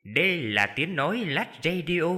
Đây là tiếng nói Lách Radio.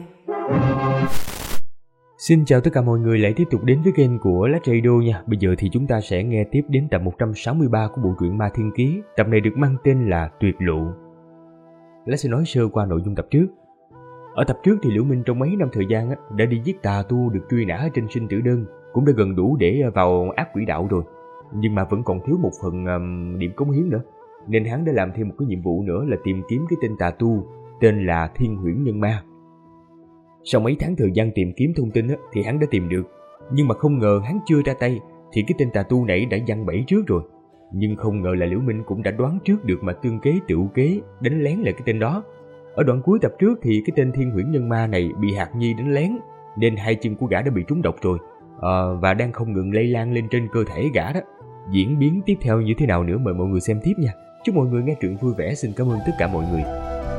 Xin chào tất cả mọi người lại tiếp tục đến với kênh của Lách Radio nha. Bây giờ thì chúng ta sẽ nghe tiếp đến tập 163 của bộ truyện Ma Thiên Ký. Tập này được mang tên là Tuyệt Lộ. Lách sẽ nói sơ qua nội dung tập trước. Ở tập trước thì Liễu Minh trong mấy năm thời gian đã đi giết tà tu được truy nã trên sinh tử đơn, cũng đã gần đủ để vào ác quỷ đạo rồi. Nhưng mà vẫn còn thiếu một phần điểm cống hiến nữa, nên hắn đã làm thêm một cái nhiệm vụ nữa là tìm kiếm cái tên tà tu tên là Thiên Huyễn Nhân Ma. Sau mấy tháng thời gian tìm kiếm thông tin thì hắn đã tìm được, nhưng mà không ngờ hắn chưa ra tay thì cái tên tà tu này đã giăng bẫy trước rồi. Nhưng không ngờ là Liễu Minh cũng đã đoán trước được mà tương kế tựu kế đánh lén lại cái tên đó. Ở đoạn cuối tập trước thì cái tên Thiên Huyễn Nhân Ma này bị Hạc Nhi đánh lén, nên hai chân của gã đã bị trúng độc rồi, và đang không ngừng lây lan lên trên cơ thể gã đó. Diễn biến tiếp theo như thế nào nữa mời mọi người xem tiếp nha. Chúc mọi người nghe truyện vui vẻ. Xin cảm ơn tất cả mọi người.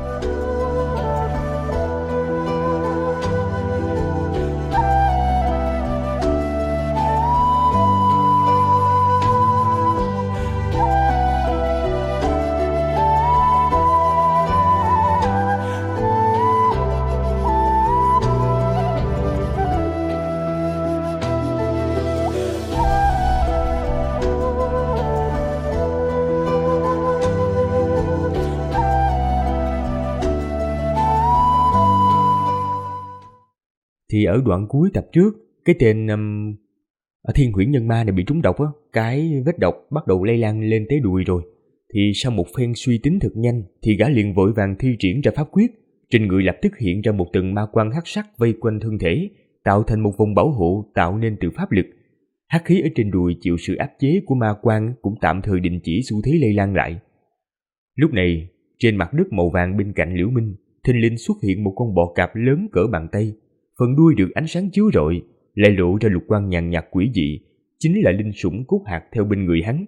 Thì ở đoạn cuối tập trước, cái tên Thiên Huyễn Nhân Ma này bị trúng độc cái vết độc bắt đầu lây lan lên tới đùi rồi. Thì sau một phen suy tính thật nhanh thì gã liền vội vàng thi triển ra pháp quyết, trên người lập tức hiện ra một tầng ma quang hắc sắc vây quanh thân thể, tạo thành một vòng bảo hộ tạo nên từ pháp lực. Hắc khí ở trên đùi chịu sự áp chế của ma quang cũng tạm thời đình chỉ xu thế lây lan lại. Lúc này, trên mặt đất màu vàng bên cạnh Liễu Minh, thình lình xuất hiện một con bò cạp lớn cỡ bàn tay. Phần đuôi được ánh sáng chiếu rọi, lại lộ ra lục quang nhàn nhạt quỷ dị, chính là linh sủng cốt hạt theo bên người hắn.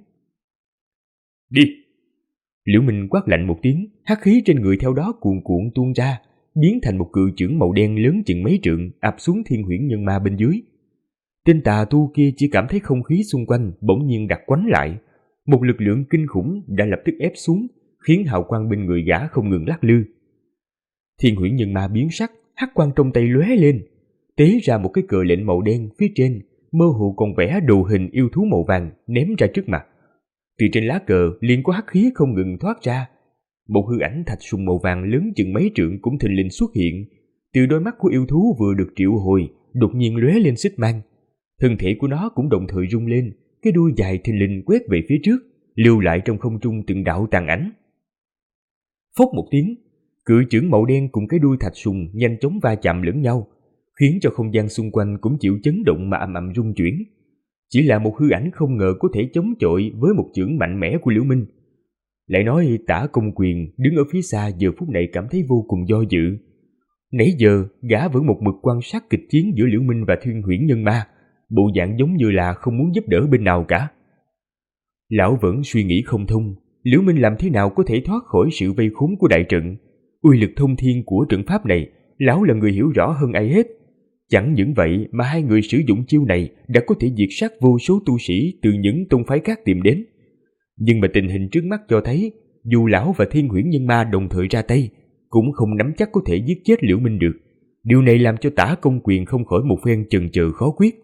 Đi! Liễu Minh quát lạnh một tiếng, hắc khí trên người theo đó cuồn cuộn tuôn ra, biến thành một cự chưởng màu đen lớn chừng mấy trượng ập xuống Thiên Huyễn Nhân Ma bên dưới. Tên tà tu kia chỉ cảm thấy không khí xung quanh bỗng nhiên đặc quánh lại, một lực lượng kinh khủng đã lập tức ép xuống, khiến hào quang bên người gã không ngừng lắc lư. Thiên Huyễn Nhân Ma biến sắc, hắc quang trong tay lóe lên, tế ra một cái cờ lệnh màu đen, phía trên mơ hồ còn vẽ đồ hình yêu thú màu vàng ném ra trước mặt. Từ trên lá cờ liền có hắc khí không ngừng thoát ra. Một hư ảnh thạch sùng màu vàng lớn chừng mấy trượng cũng thình lình xuất hiện. Từ đôi mắt của yêu thú vừa được triệu hồi đột nhiên lóe lên xích mang, thân thể của nó cũng đồng thời rung lên, cái đuôi dài thình lình quét về phía trước, lưu lại trong không trung từng đạo tàn ảnh. Phốc một tiếng, cự chưởng màu đen cùng cái đuôi thạch sùng nhanh chóng va chạm lẫn nhau, khiến cho không gian xung quanh cũng chịu chấn động mà ầm ầm rung chuyển. Chỉ là một hư ảnh không ngờ có thể chống chọi với một chưởng mạnh mẽ của Liễu Minh. Lại nói Tả Công Quyền đứng ở phía xa giờ phút này cảm thấy vô cùng do dự. Nãy giờ gã vẫn một mực quan sát kịch chiến giữa Liễu Minh và Thiên Huyễn Nhân Ma, bộ dạng giống như là không muốn giúp đỡ bên nào cả. Lão vẫn suy nghĩ không thông, Liễu Minh làm thế nào có thể thoát khỏi sự vây khốn của đại trận. Uy lực thông thiên của trận pháp này, lão là người hiểu rõ hơn ai hết. Chẳng những vậy mà hai người sử dụng chiêu này đã có thể diệt sát vô số tu sĩ từ những tông phái khác tìm đến. Nhưng mà tình hình trước mắt cho thấy, dù lão và Thiên Huyễn Nhân Ma đồng thời ra tay, cũng không nắm chắc có thể giết chết Liễu Minh được. Điều này làm cho Tả Công Quyền không khỏi một phen chần chừ khó quyết.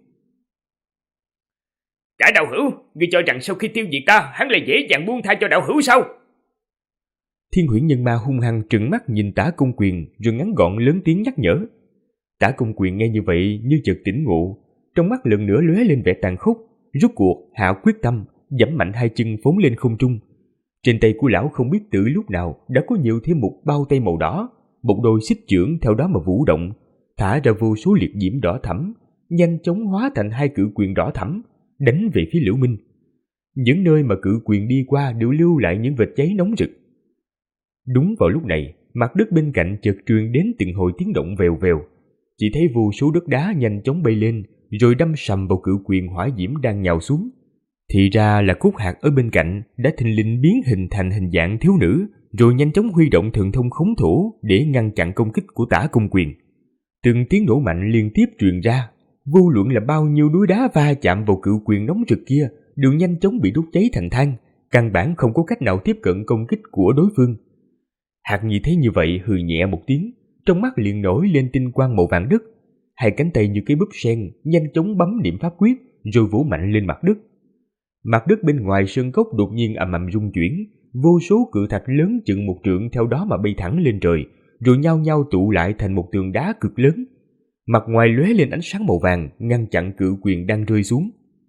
Tả đạo hữu, ngươi cho rằng sau khi tiêu diệt ta, hắn lại dễ dàng buông tha cho đạo hữu sao? Thiên Huyễn Nhân Ma hung hăng trừng mắt nhìn Tả Công Quyền rồi ngắn gọn lớn tiếng nhắc nhở. Tả Công Quyền nghe như vậy như chợt tỉnh ngộ, trong mắt lần nữa lóe lên vẻ tàn khốc, rút cuộc hạ quyết tâm, giẫm mạnh hai chân phóng lên không trung. Trên tay của lão không biết từ lúc nào đã có nhiều thêm một bao tay màu đỏ, một đôi xích chưởng theo đó mà vũ động, thả ra vô số liệt diễm đỏ thẫm, nhanh chóng hóa thành hai cự quyền đỏ thẫm, đánh về phía Liễu Minh. Những nơi mà cự quyền đi qua đều lưu lại những vệt cháy nóng rực. Đúng vào lúc này, mặt đất bên cạnh chợt truyền đến từng hồi tiếng động vèo vèo. Chỉ thấy vô số đất đá nhanh chóng bay lên, rồi đâm sầm vào cự quyền hỏa diễm đang nhào xuống. Thì ra là cốt hạt ở bên cạnh đã thình lình biến hình thành hình dạng thiếu nữ, rồi nhanh chóng huy động thần thông khống thổ để ngăn chặn công kích của Tả Công Quyền. Từng tiếng nổ mạnh liên tiếp truyền ra, vô luận là bao nhiêu núi đá va chạm vào cự quyền nóng rực kia đều nhanh chóng bị đốt cháy thành than, căn bản không có cách nào tiếp cận công kích của đối phương. Hạc Nhi thấy như vậy hừ nhẹ một tiếng, trong mắt liền nổi lên tinh quang màu vàng đất. Hai cánh tay như cái búp sen nhanh chóng bấm niệm pháp quyết rồi vỗ mạnh lên mặt đất. Mặt đất bên ngoài sơn cốc đột nhiên ầm ầm rung chuyển, vô số cự thạch lớn chừng một trượng theo đó mà bay thẳng lên trời, rồi nhao nhao tụ lại thành một tường đá cực lớn. Mặt ngoài lóe lên ánh sáng màu vàng, ngăn chặn cự quyền đang rơi xuống.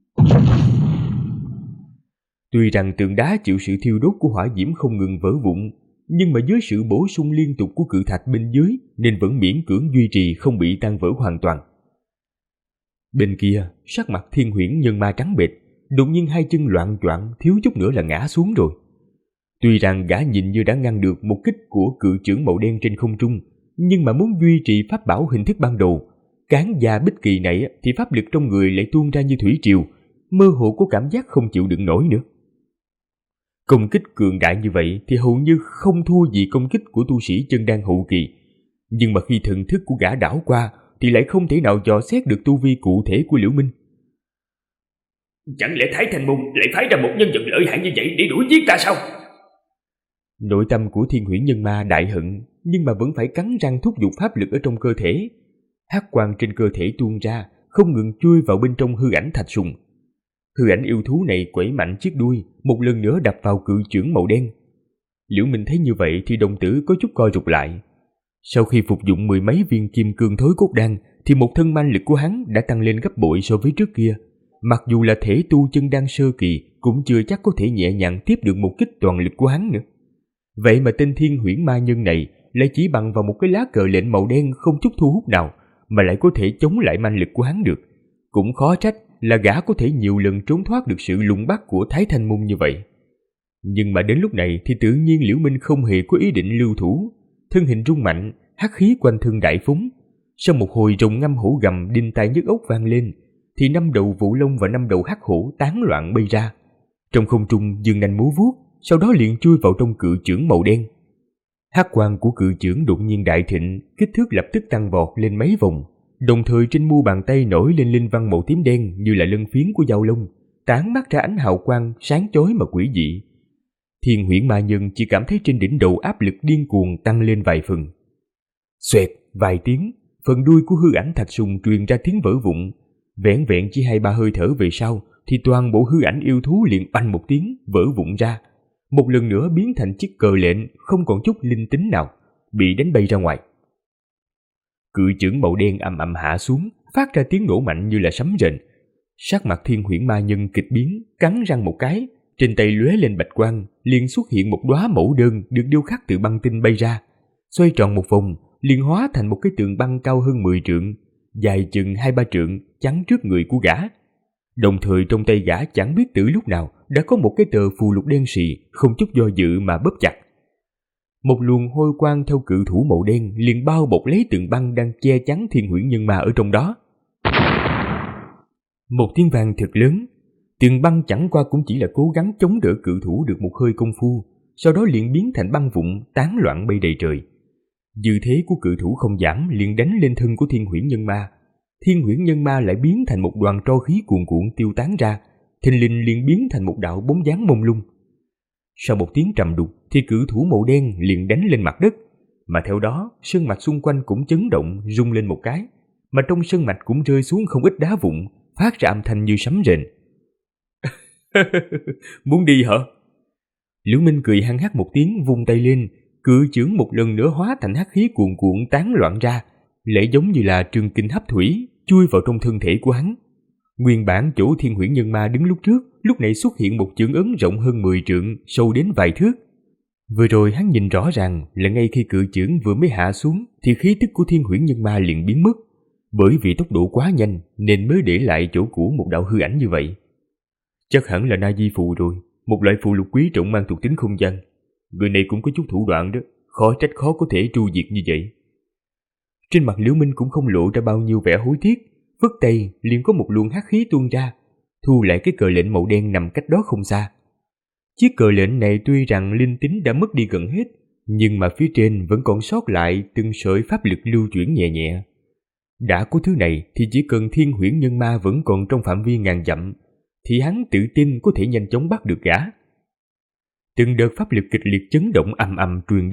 Tuy rằng tường đá chịu sự thiêu đốt của hỏa diễm không ngừng vỡ vụn, nhưng mà dưới sự bổ sung liên tục của cự thạch bên dưới nên vẫn miễn cưỡng duy trì không bị tan vỡ hoàn toàn. Bên kia, sắc mặt Thiên Huyễn Nhân Ma trắng bệch, đột nhiên hai chân loạng choạng, thiếu chút nữa là ngã xuống rồi. Tuy rằng gã nhìn như đã ngăn được một kích của cự chưởng màu đen trên không trung, nhưng mà muốn duy trì pháp bảo hình thức ban đầu, cán da bích kỳ này thì pháp lực trong người lại tuôn ra như thủy triều, mơ hồ có cảm giác không chịu đựng nổi nữa. Công kích cường đại như vậy thì hầu như không thua gì công kích của tu sĩ chân đan hậu kỳ, nhưng mà khi thần thức của gã đảo qua thì lại không thể nào dò xét được tu vi cụ thể của Liễu Minh. Chẳng lẽ Thái Thanh Môn lại phái ra một nhân vật lợi hại như vậy để đuổi giết ta sao? Nội tâm của Thiên Huyễn Nhân Ma đại hận, nhưng mà vẫn phải cắn răng thúc giục pháp lực ở trong cơ thể. Hắc quang trên cơ thể tuôn ra, không ngừng chui vào bên trong hư ảnh thạch sùng. Hư ảnh yêu thú này quẩy mạnh chiếc đuôi, một lần nữa đập vào cự chưởng màu đen. Liễu Minh thấy như vậy thì đồng tử có chút co rụt lại. Sau khi phục dụng mười mấy viên kim cương thối cốt đan, thì một thân manh lực của hắn đã tăng lên gấp bội so với trước kia. Mặc dù là thể tu chân đan sơ kỳ, cũng chưa chắc có thể nhẹ nhàng tiếp được một kích toàn lực của hắn nữa. Vậy mà tên Thiên Huyễn Ma Nhân này lại chỉ bằng vào một cái lá cờ lệnh màu đen không chút thu hút nào mà lại có thể chống lại manh lực của hắn được. Cũng khó trách là gã có thể nhiều lần trốn thoát được sự lùng bắt của Thái Thanh Môn như vậy. Nhưng mà đến lúc này thì tự nhiên Liễu Minh không hề có ý định lưu thủ. Thân hình rung mạnh, hắc khí quanh thân đại phóng. Sau một hồi rồng ngâm hổ gầm đinh tai nhức óc vang lên, thì 5 đầu Vũ Long và 5 đầu hắc hổ tán loạn bay ra. Trong không trung dương nanh múa vuốt, sau đó liền chui vào trong cự chưởng màu đen. Hắc quang của cự chưởng đột nhiên đại thịnh, kích thước lập tức tăng vọt lên mấy vòng. Đồng thời trên mu bàn tay nổi lên linh văn màu tím đen như là lân phiến của dao lông, tán mắt ra ánh hào quang sáng chói mà quỷ dị. Thiên Huyễn Ma Nhân chỉ cảm thấy trên đỉnh đầu áp lực điên cuồng tăng lên vài phần. Xoẹt vài tiếng, phần đuôi của hư ảnh thạch sùng truyền ra tiếng vỡ vụn. Vẻn vẹn chỉ 2-3 hơi thở về sau thì toàn bộ hư ảnh yêu thú liền oanh một tiếng vỡ vụn ra, một lần nữa biến thành chiếc cờ lệnh không còn chút linh tính nào, bị đánh bay ra ngoài. Cự chưởng màu đen ầm ầm hạ xuống, phát ra tiếng nổ mạnh như là sấm rền. Sắc mặt Thiên Huyễn Ma Nhân kịch biến, cắn răng một cái, trên tay lóe lên bạch quang, liền xuất hiện một đóa mẫu đơn được điêu khắc từ băng tinh bay ra, xoay tròn một vòng, liền hóa thành một cái tường băng cao hơn 10 trượng, dài chừng 2-3 trượng, chắn trước người của gã. Đồng thời trong tay gã chẳng biết từ lúc nào đã có một cái tờ phù lục đen sì, không chút do dự mà bóp chặt. Một luồng hôi quang theo cự thủ màu đen liền bao bọc lấy tường băng đang che chắn Thiên Huyễn Nhân Ma ở trong đó. Một tiếng vang thật lớn, tường băng chẳng qua cũng chỉ là cố gắng chống đỡ cự thủ được một hơi công phu, sau đó liền biến thành băng vụn tán loạn bay đầy trời. Dư thế của cự thủ không giảm, liền đánh lên thân của Thiên Huyễn Nhân Ma. Thiên Huyễn Nhân Ma lại biến thành một đoàn tro khí cuồn cuộn tiêu tán ra, thình lình liền biến thành một đạo bóng dáng mông lung. Sau một tiếng trầm đục thì cự thủ màu đen liền đánh lên mặt đất, mà theo đó sơn mạch xung quanh cũng chấn động rung lên một cái, mà trong sơn mạch cũng rơi xuống không ít đá vụn, phát ra âm thanh như sấm rền. Muốn đi hả? Liễu Minh cười hăng hắc một tiếng, vung tay lên, cự chưởng một lần nữa hóa thành hắc khí cuồn cuộn tán loạn ra, lại giống như là trường kình hấp thủy chui vào trong thân thể của hắn. Nguyên bản chỗ Thiên Huyễn Nhân Ma đứng lúc trước, lúc này xuất hiện một chưởng ấn rộng hơn 10 trượng, sâu đến vài thước. Vừa rồi hắn nhìn rõ ràng là ngay khi cự chưởng vừa mới hạ xuống thì khí tức của Thiên Huyễn Nhân Ma liền biến mất, bởi vì tốc độ quá nhanh nên mới để lại chỗ cũ một đạo hư ảnh như vậy. Chắc hẳn là Na Di phù rồi, một loại phù lục quý trọng mang thuộc tính không gian. Người này cũng có chút thủ đoạn đó, khó trách khó có thể tru diệt như vậy. Trên mặt Liễu Minh cũng không lộ ra bao nhiêu vẻ hối tiếc, vất tay liền có một luồng hắc khí tuôn ra, thu lại cái cờ lệnh màu đen nằm cách đó không xa. Chiếc cờ lệnh này tuy rằng linh tính đã mất đi gần hết, nhưng mà phía trên vẫn còn sót lại từng sợi pháp lực lưu chuyển nhẹ nhẹ. Đã có thứ này thì chỉ cần Thiên Huyễn Nhân Ma vẫn còn trong phạm vi ngàn dặm, thì hắn tự tin có thể nhanh chóng bắt được gã. Từng đợt pháp lực kịch liệt chấn động ầm ầm truyền đến,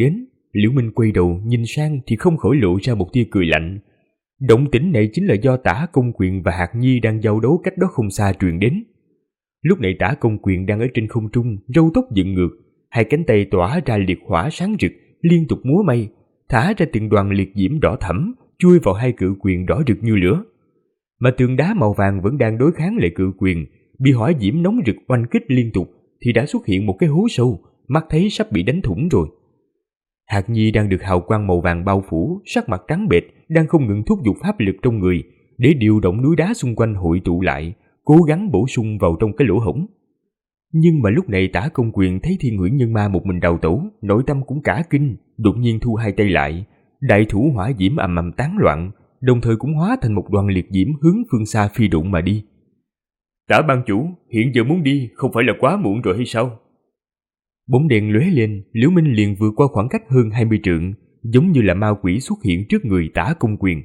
Liễu Minh quay đầu nhìn sang thì không khỏi lộ ra một tia cười lạnh. Động tĩnh này chính là do Tả Công Quyền và Hạc Nhi đang giao đấu cách đó không xa truyền đến. Lúc này Tả Công Quyền đang ở trên không trung, râu tóc dựng ngược, hai cánh tay tỏa ra liệt hỏa sáng rực, liên tục múa may, thả ra từng đoàn liệt diễm đỏ thẫm, chui vào hai cự quyền đỏ rực như lửa. Mà tường đá màu vàng vẫn đang đối kháng lại cự quyền, bị hỏa diễm nóng rực oanh kích liên tục thì đã xuất hiện một cái hố sâu, mắt thấy sắp bị đánh thủng rồi. Hạc Nhi đang được hào quang màu vàng bao phủ, sắc mặt trắng bệch, đang không ngừng thúc giục pháp lực trong người để điều động núi đá xung quanh hội tụ lại, cố gắng bổ sung vào trong cái lỗ hổng. Nhưng mà lúc này Tả Công Quyền thấy Thiên Huyễn Nhân Ma một mình đào tẩu, nội tâm cũng cả kinh, đột nhiên thu hai tay lại, đại thủ hỏa diễm ầm ầm tán loạn, đồng thời cũng hóa thành một đoàn liệt diễm hướng phương xa phi độn mà đi. Tả ban chủ, hiện giờ muốn đi không phải là quá muộn rồi hay sao? Bóng đèn lóe lên, Liễu Minh liền vượt qua khoảng cách hơn 20 trượng, giống như là ma quỷ xuất hiện trước người Tả Công Quyền.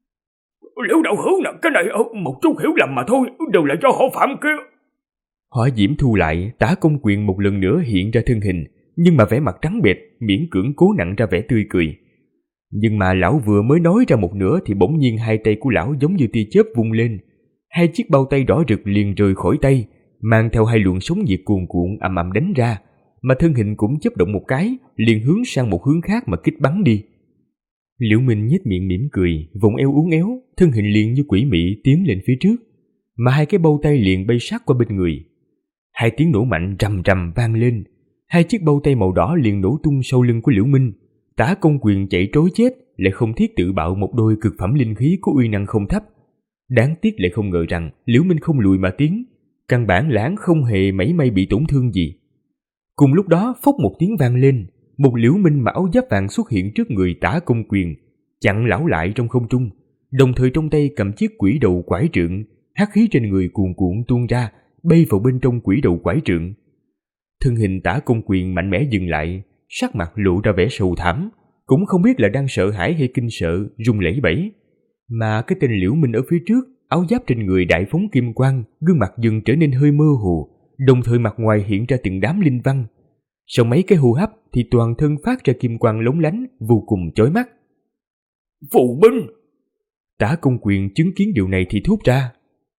Liễu đạo hữu nè, cái này một chút hiểu lầm mà thôi, đều là do họ phạm kia. Hỏa diễm thu lại, Tả Công Quyền một lần nữa hiện ra thân hình, nhưng mà vẻ mặt trắng bệch, miễn cưỡng cố nặn ra vẻ tươi cười. Nhưng mà lão vừa mới nói ra một nửa thì bỗng nhiên hai tay của lão giống như tia chớp vung lên, hai chiếc bao tay đỏ rực liền rời khỏi tay, mang theo hai luồng sóng nhiệt cuồn cuộn ầm ầm đánh ra, mà thân hình cũng chớp động một cái, liền hướng sang một hướng khác mà kích bắn đi. Liễu Minh nhếch miệng mỉm cười, vòng eo uốn éo, thân hình liền như quỷ mị tiến lên phía trước, mà hai cái bao tay liền bay sát qua bên người. Hai tiếng nổ mạnh rầm rầm vang lên, hai chiếc bao tay màu đỏ liền nổ tung sau lưng của Liễu Minh. Tả Công Quyền chạy trối chết, lại không thiết tự bạo một đôi cực phẩm linh khí có uy năng không thấp. Đáng tiếc lại không ngờ rằng Liễu Minh không lùi mà tiến, căn bản lãng không hề mảy may bị tổn thương gì. Cùng lúc đó phốc một tiếng vang lên, một Liễu Minh mặc áo giáp vàng xuất hiện trước người Tả Công Quyền, chặn lão lại trong không trung, đồng thời trong tay cầm chiếc quỷ đầu quải trượng, hắc khí trên người cuồn cuộn tuôn ra, bay vào bên trong quỷ đầu quải trượng. Thân hình Tả Công Quyền mạnh mẽ dừng lại, sắc mặt lộ ra vẻ sầu thảm, cũng không biết là đang sợ hãi hay kinh sợ, run lẩy bẩy. Mà cái tên Liễu Minh ở phía trước, áo giáp trên người đại phóng kim quang, gương mặt dần trở nên hơi mơ hồ, đồng thời mặt ngoài hiện ra từng đám linh văn. Sau mấy cái hô hấp thì toàn thân phát ra kim quang lóng lánh, vô cùng chói mắt. Phụ binh! Tả Công Quyền chứng kiến điều này thì thốt ra.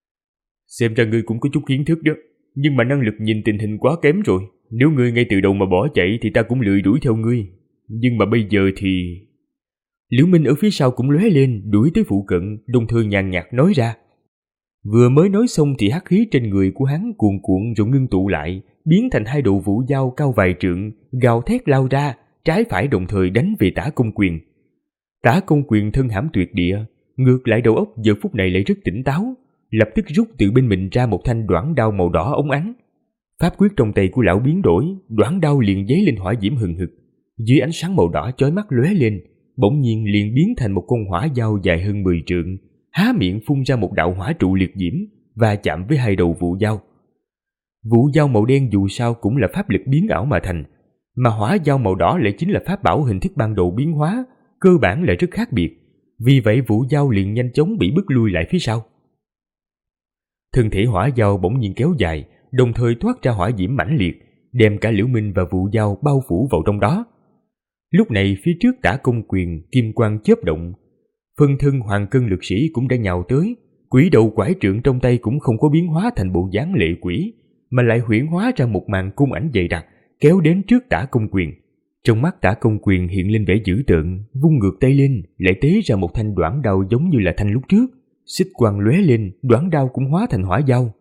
Xem ra ngươi cũng có chút kiến thức đó, nhưng mà năng lực nhìn tình hình quá kém rồi. Nếu ngươi ngay từ đầu mà bỏ chạy thì ta cũng lười đuổi theo ngươi. Nhưng mà bây giờ thì... Liễu Minh ở phía sau cũng lóe lên, đuổi tới phụ cận, đồng thời nhàn nhạt nói ra. Vừa mới nói xong thì hắc khí trên người của hắn cuồn cuộn rồi ngưng tụ lại, biến thành hai đầu vũ dao cao vài trượng, gào thét lao ra, trái phải đồng thời đánh về Tả Công Quyền. Tả Công Quyền thân hãm tuyệt địa, ngược lại đầu óc giờ phút này lại rất tỉnh táo, lập tức rút từ bên mình ra một thanh đoản đao màu đỏ óng ánh. Pháp quyết trong tay của lão biến đổi, đoản đao liền giấy lên hỏa diễm hừng hực, dưới ánh sáng màu đỏ chói mắt lóe lên, bỗng nhiên liền biến thành một con hỏa dao dài hơn 10 trượng, há miệng phun ra một đạo hỏa trụ liệt diễm và chạm với hai đầu vũ dao. Vũ dao màu đen dù sao cũng là pháp lực biến ảo mà thành, mà hỏa dao màu đỏ lại chính là pháp bảo hình thức ban đầu biến hóa, cơ bản lại rất khác biệt. Vì vậy vũ dao liền nhanh chóng bị bức lui lại phía sau. Thân thể hỏa dao bỗng nhiên kéo dài, đồng thời thoát ra hỏa diễm mãnh liệt, đem cả Liễu Minh và vũ dao bao phủ vào trong đó. Lúc này phía trước Tả Công Quyền kim quang chớp động, phân thân hoàng cân lực sĩ cũng đã nhào tới, quỷ đầu quải trượng trong tay cũng không có biến hóa thành bộ dáng lệ quỷ, mà lại huyễn hóa ra một màn cung ảnh dày đặc kéo đến trước Tả Công Quyền. Trong mắt Tả Công Quyền hiện lên vẻ dữ tợn, vung ngược tay lên, lại tế ra một thanh đoản đao giống như là thanh lúc trước, xích quang lóe lên, đoản đao cũng hóa thành hỏa dao.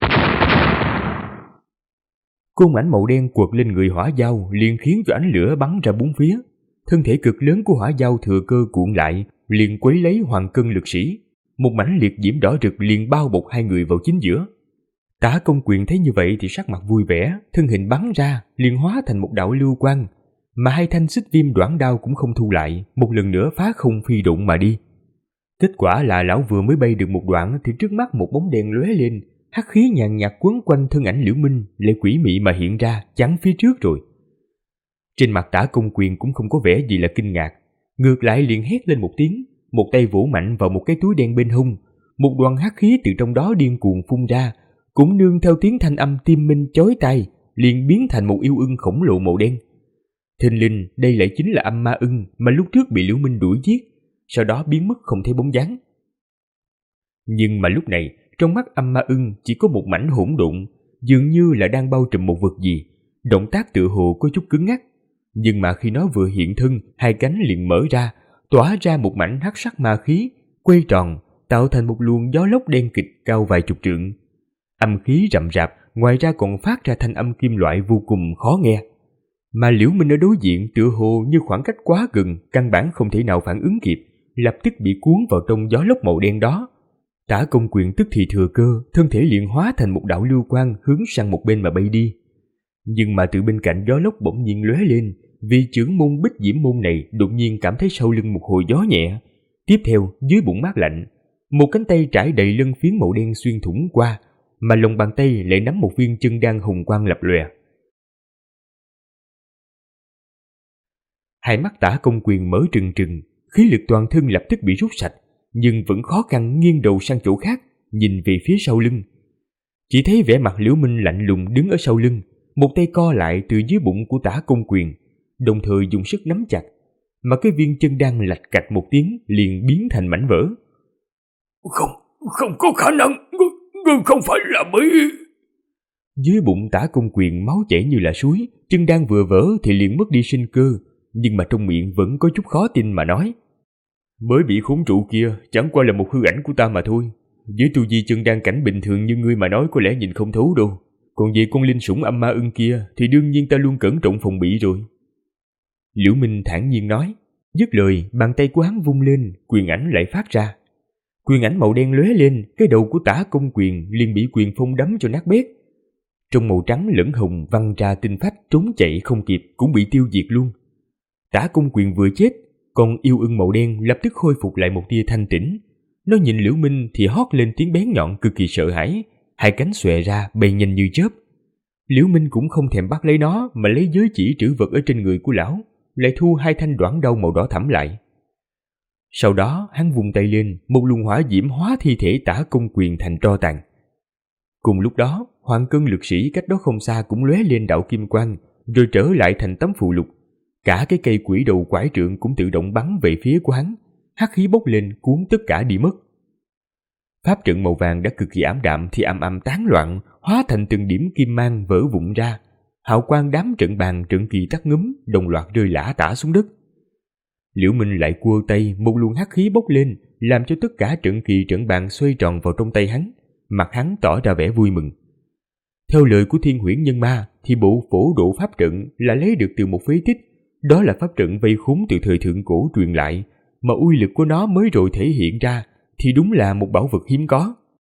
Côn ảnh màu đen quật lên người hỏa dao liền khiến cho ánh lửa bắn ra bốn phía. Thân thể cực lớn của hỏa dao thừa cơ cuộn lại, liền quấy lấy hoàng cân lực sĩ. Một mảnh liệt diễm đỏ rực liền bao bọc hai người vào chính giữa. Tả Công Quyền thấy như vậy thì sắc mặt vui vẻ, thân hình bắn ra, liền hóa thành một đạo lưu quang, mà hai thanh xích viêm đoản đao cũng không thu lại, một lần nữa phá không phi độn mà đi. Kết quả là lão vừa mới bay được một đoạn thì trước mắt một bóng đèn lóe lên, hắc khí nhàn nhạt quấn quanh thân ảnh Liễu Minh, lại quỷ mị mà hiện ra, chắn phía trước rồi. Trên mặt Tả Công Quyền cũng không có vẻ gì là kinh ngạc, ngược lại liền hét lên một tiếng, một tay vỗ mạnh vào một cái túi đen bên hông, một đoàn hắc khí từ trong đó điên cuồng phun ra, cũng nương theo tiếng thanh âm tim minh chói tai, liền biến thành một yêu ưng khổng lồ màu đen. Thình lình đây lại chính là âm ma ưng mà lúc trước bị Liễu Minh đuổi giết, sau đó biến mất không thấy bóng dáng. Nhưng mà lúc này, trong mắt âm ma ưng chỉ có một mảnh hỗn độn, dường như là đang bao trùm một vật gì, động tác tựa hồ có chút cứng ngắc. Nhưng mà khi nó vừa hiện thân, hai cánh liền mở ra, tỏa ra một mảnh hắc sắc ma khí, quay tròn, tạo thành một luồng gió lốc đen kịt cao vài chục trượng. Âm khí rậm rạp, ngoài ra còn phát ra thanh âm kim loại vô cùng khó nghe. Mà Liễu Minh ở đối diện tựa hồ như khoảng cách quá gần, căn bản không thể nào phản ứng kịp, lập tức bị cuốn vào trong gió lốc màu đen đó. Tả Công Quyền tức thì thừa cơ, thân thể liền hóa thành một đạo lưu quang hướng sang một bên mà bay đi. Nhưng mà từ bên cạnh gió lốc bỗng nhiên lóe lên, vì trưởng môn Bích Diễm môn này đột nhiên cảm thấy sau lưng một hồi gió nhẹ. Tiếp theo, dưới bụng mát lạnh, một cánh tay trải đầy lân phiến màu đen xuyên thủng qua, mà lòng bàn tay lại nắm một viên chân đan hồng quang lập lòe. Hai mắt Tả Công Quyền mở trừng trừng, khí lực toàn thân lập tức bị rút sạch, nhưng vẫn khó khăn nghiêng đầu sang chỗ khác, nhìn về phía sau lưng. Chỉ thấy vẻ mặt Liễu Minh lạnh lùng đứng ở sau lưng, một tay co lại từ dưới bụng của Tả Công Quyền, đồng thời dùng sức nắm chặt, mà cái viên chân đan lạch cạch một tiếng liền biến thành mảnh vỡ. Không có khả năng, ngươi không phải là bị... Dưới bụng Tả Công Quyền máu chảy như là suối, chân đan vừa vỡ thì liền mất đi sinh cơ, nhưng mà trong miệng vẫn có chút khó tin mà nói. Mới bị khốn trụ kia chẳng qua là một hư ảnh của ta mà thôi. Với tu vi chân đan cảnh bình thường như ngươi mà nói có lẽ nhìn không thấu đâu. Còn về con linh sủng âm ma ưng kia thì đương nhiên ta luôn cẩn trọng phòng bị rồi. Liễu Minh thản nhiên nói. Dứt lời, bàn tay của hắn vung lên, quyền ảnh lại phát ra. Quyền ảnh màu đen lóe lên, cái đầu của Tả Công Quyền liền bị quyền phong đấm cho nát bét. Trong màu trắng lẫn hồng văng ra tinh phách, trốn chạy không kịp cũng bị tiêu diệt luôn. Tả Công Quyền vừa chết, còn yêu ưng màu đen lập tức khôi phục lại một tia thanh tĩnh. Nó nhìn Liễu Minh thì hót lên tiếng bén nhọn cực kỳ sợ hãi, hai cánh xòe ra bay nhanh như chớp. Liễu Minh cũng không thèm bắt lấy nó mà lấy giới chỉ trữ vật ở trên người của lão, lại thu hai thanh đoản đao màu đỏ thẫm lại. Sau đó hắn vung tay lên, một luồng hỏa diễm hóa thi thể Tả Công Quyền thành tro tàn. Cùng lúc đó, Hoàng Cân lực sĩ cách đó không xa cũng lóe lên đạo kim quang, rồi trở lại thành tấm phù lục. Cả cái cây quỷ đầu quải trượng cũng tự động bắn về phía của hắn, hắc khí bốc lên cuốn tất cả đi mất. Pháp trận màu vàng đã cực kỳ ảm đạm thì ầm ầm tán loạn, hóa thành từng điểm kim mang vỡ vụn ra. Hào quang đám trận bàn trận kỳ tắt ngúm đồng loạt rơi lả tả xuống đất. Liễu Minh lại cua tay, một luồng hắc khí bốc lên, làm cho tất cả trận kỳ trận bàn xoay tròn vào trong tay hắn, mặt hắn tỏ ra vẻ vui mừng. Theo lời của Thiên Huyễn Nhân Ma thì bộ phổ độ pháp trận là lấy được từ một phế tích, đó là pháp trận vây khốn từ thời thượng cổ truyền lại, mà uy lực của nó mới rồi thể hiện ra thì đúng là một bảo vật hiếm có.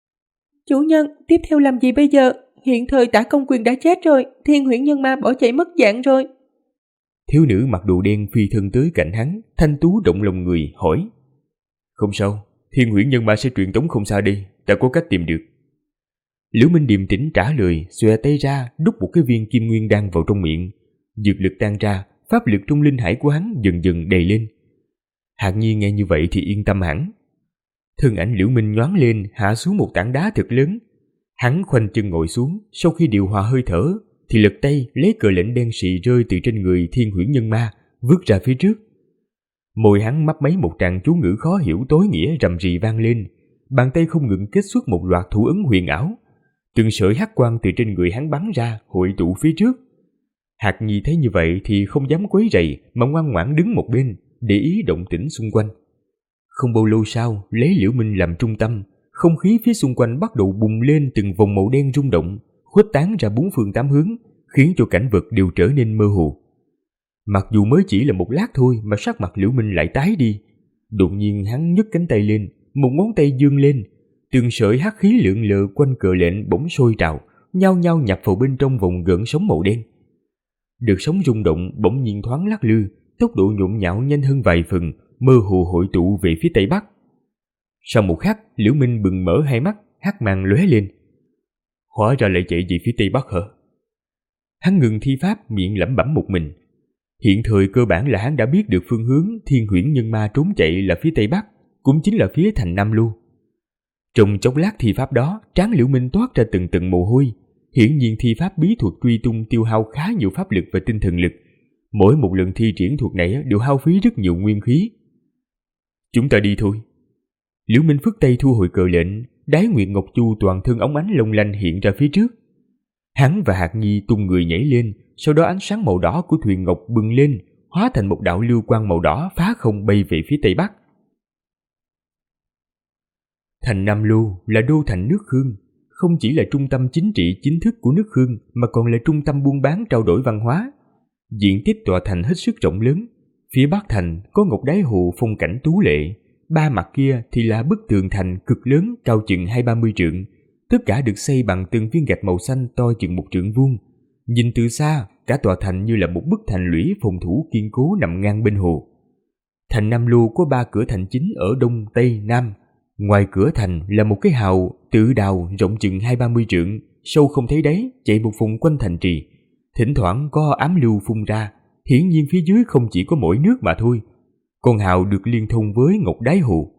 Chủ nhân, tiếp theo làm gì bây giờ? Hiện thời Tả Công Quyền đã chết rồi, Thiên Huyễn Nhân Ma bỏ chạy mất dạng rồi. Thiếu nữ mặc đồ đen phi thân tới cạnh hắn, thanh tú động lòng người hỏi. Không sao, Thiên Huyễn Nhân Ma sẽ truyền tống không xa đi, ta có cách tìm được. Liễu Minh điềm tĩnh trả lời, xòe tay ra đút một cái viên kim nguyên đan vào trong miệng. Dược lực tan ra, pháp lực trong linh hải của hắn dần dần đầy lên. Hạng Nhi nghe như vậy thì yên tâm hẳn. Thân ảnh Liễu Minh nhoáng lên, hạ xuống một tảng đá thật lớn. Hắn khoanh chân ngồi xuống, sau khi điều hòa hơi thở thì lật tay lấy cờ lệnh đen xì rơi từ trên người Thiên Huyễn Nhân Ma, vứt ra phía trước. Môi hắn mấp máy một tràng chú ngữ khó hiểu tối nghĩa rầm rì vang lên, bàn tay không ngừng kết xuất một loạt thủ ấn huyền ảo. Từng sợi hắc quang từ trên người hắn bắn ra, hội tụ phía trước. Hạc Nhi thấy như vậy thì không dám quấy rầy mà ngoan ngoãn đứng một bên, để ý động tĩnh xung quanh. Không bao lâu sau, lấy Liễu Minh làm trung tâm, không khí phía xung quanh bắt đầu bùng lên từng vòng màu đen rung động, khuếch tán ra bốn phương tám hướng, khiến cho cảnh vật đều trở nên mơ hồ. Mặc dù mới chỉ là một lát thôi mà sắc mặt Liễu Minh lại tái đi. Đột nhiên hắn nhấc cánh tay lên, một ngón tay giương lên, từng sợi hắc khí lượn lờ quanh cờ lệnh bỗng sôi trào, nhao nhao nhập vào bên trong vòng gợn sóng màu đen. Đợt sóng rung động bỗng nhiên thoáng lắc lư, tốc độ nhộn nhạo nhanh hơn vài phần, mơ hồ hội tụ về phía tây bắc. Sau một khắc, Liễu Minh bừng mở hai mắt, hắc mang lóe lên. Hóa ra lại chạy về phía tây bắc hả? Hắn ngừng thi pháp, miệng lẩm bẩm một mình. Hiện thời cơ bản là hắn đã biết được phương hướng Thiên Huyễn Nhân Ma trốn chạy là phía tây bắc, cũng chính là phía thành Nam Lưu. Trong chốc lát thi pháp đó, trán Liễu Minh toát ra từng mồ hôi. Hiển nhiên thi pháp bí thuật truy tung tiêu hao khá nhiều pháp lực và tinh thần lực, Mỗi một lần thi triển thuật này đều hao phí rất nhiều nguyên khí. Chúng ta đi thôi. Liễu Minh phất tay thu hồi cờ lệnh, Đái Nguyệt Ngọc Chu toàn thân óng ánh long lanh hiện ra phía trước. Hắn và Hạc Nhi tung người nhảy lên, sau đó ánh sáng màu đỏ của thuyền ngọc bừng lên, hóa thành một đạo lưu quang màu đỏ phá không bay về phía tây bắc. Thành Nam Lô là đô thành nước Khương, không chỉ là trung tâm chính trị chính thức của nước Khương mà còn là trung tâm buôn bán trao đổi văn hóa. Diện tích tòa thành hết sức rộng lớn, phía bắc thành có Ngọc Đái Hồ phong cảnh tú lệ, ba mặt kia thì là bức tường thành cực lớn cao chừng 20-30 trượng, tất cả được xây bằng từng viên gạch màu xanh to chừng 1 trượng vuông. Nhìn từ xa, cả tòa thành như là một bức thành lũy phòng thủ kiên cố nằm ngang bên hồ. Thành Nam Lô có 3 cửa thành chính ở đông, tây, nam. Ngoài cửa thành là một cái hào tự đào rộng chừng 20-30 trượng, sâu không thấy đáy, chạy một vòng quanh thành trì. Thỉnh thoảng có ám lưu phun ra, hiển nhiên phía dưới không chỉ có mỗi nước mà thôi. Con hào được liên thông với Ngọc Đái Hồ.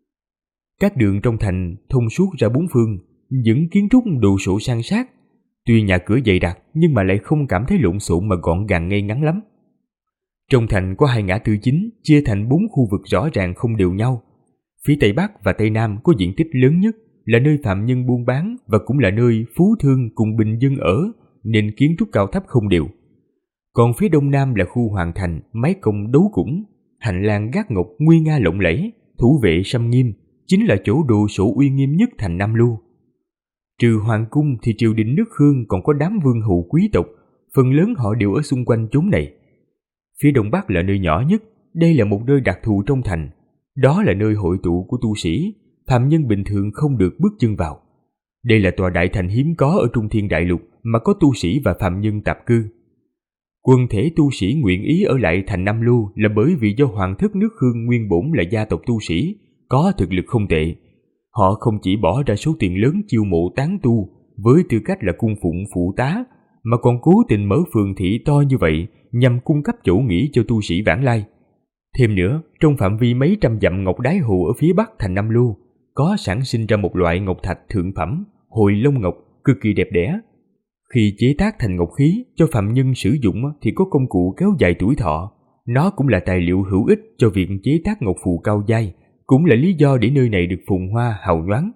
Các đường trong thành thông suốt ra 4 phương, những kiến trúc đồ sộ san sát. Tuy nhà cửa dày đặc nhưng mà lại không cảm thấy lộn xộn mà gọn gàng ngay ngắn lắm. Trong thành có 2 ngã tư chính chia thành 4 khu vực rõ ràng không đều nhau. Phía Tây Bắc và Tây Nam có diện tích lớn nhất, là nơi phạm nhân buôn bán và cũng là nơi phú thương cùng bình dân ở, nên kiến trúc cao thấp không đều. Còn phía Đông Nam là khu hoàng thành, mái cong đấu củng, hành lang gác ngọc nguy nga lộng lẫy, thủ vệ sâm nghiêm, chính là chỗ đồ sộ uy nghiêm nhất thành Nam Lô. Trừ hoàng cung thì triều đình nước Khương còn có đám vương hầu quý tộc, phần lớn họ đều ở xung quanh chốn này. Phía Đông Bắc là nơi nhỏ nhất, đây là một nơi đặc thù trong thành. Đó là nơi hội tụ của tu sĩ, phàm nhân bình thường không được bước chân vào. Đây là tòa đại thành hiếm có ở Trung Thiên Đại Lục mà có tu sĩ và phàm nhân tạp cư. Quần thể tu sĩ nguyện ý ở lại thành Nam Lô là bởi vì do hoàng thất nước Khương nguyên bổn là gia tộc tu sĩ, có thực lực không tệ. Họ không chỉ bỏ ra số tiền lớn chiêu mộ tán tu với tư cách là cung phụng phụ tá, mà còn cố tình mở phường thị to như vậy nhằm cung cấp chỗ nghỉ cho tu sĩ vãng lai. Thêm nữa, trong phạm vi mấy trăm dặm Ngọc Đái Hồ ở phía bắc thành Nam Lô, có sản sinh ra một loại ngọc thạch thượng phẩm, Hồi Long Ngọc, cực kỳ đẹp đẽ. Khi chế tác thành ngọc khí cho phạm nhân sử dụng thì có công cụ kéo dài tuổi thọ. Nó cũng là tài liệu hữu ích cho việc chế tác ngọc phù cao giai, cũng là lý do để nơi này được phồn hoa hào nhoáng.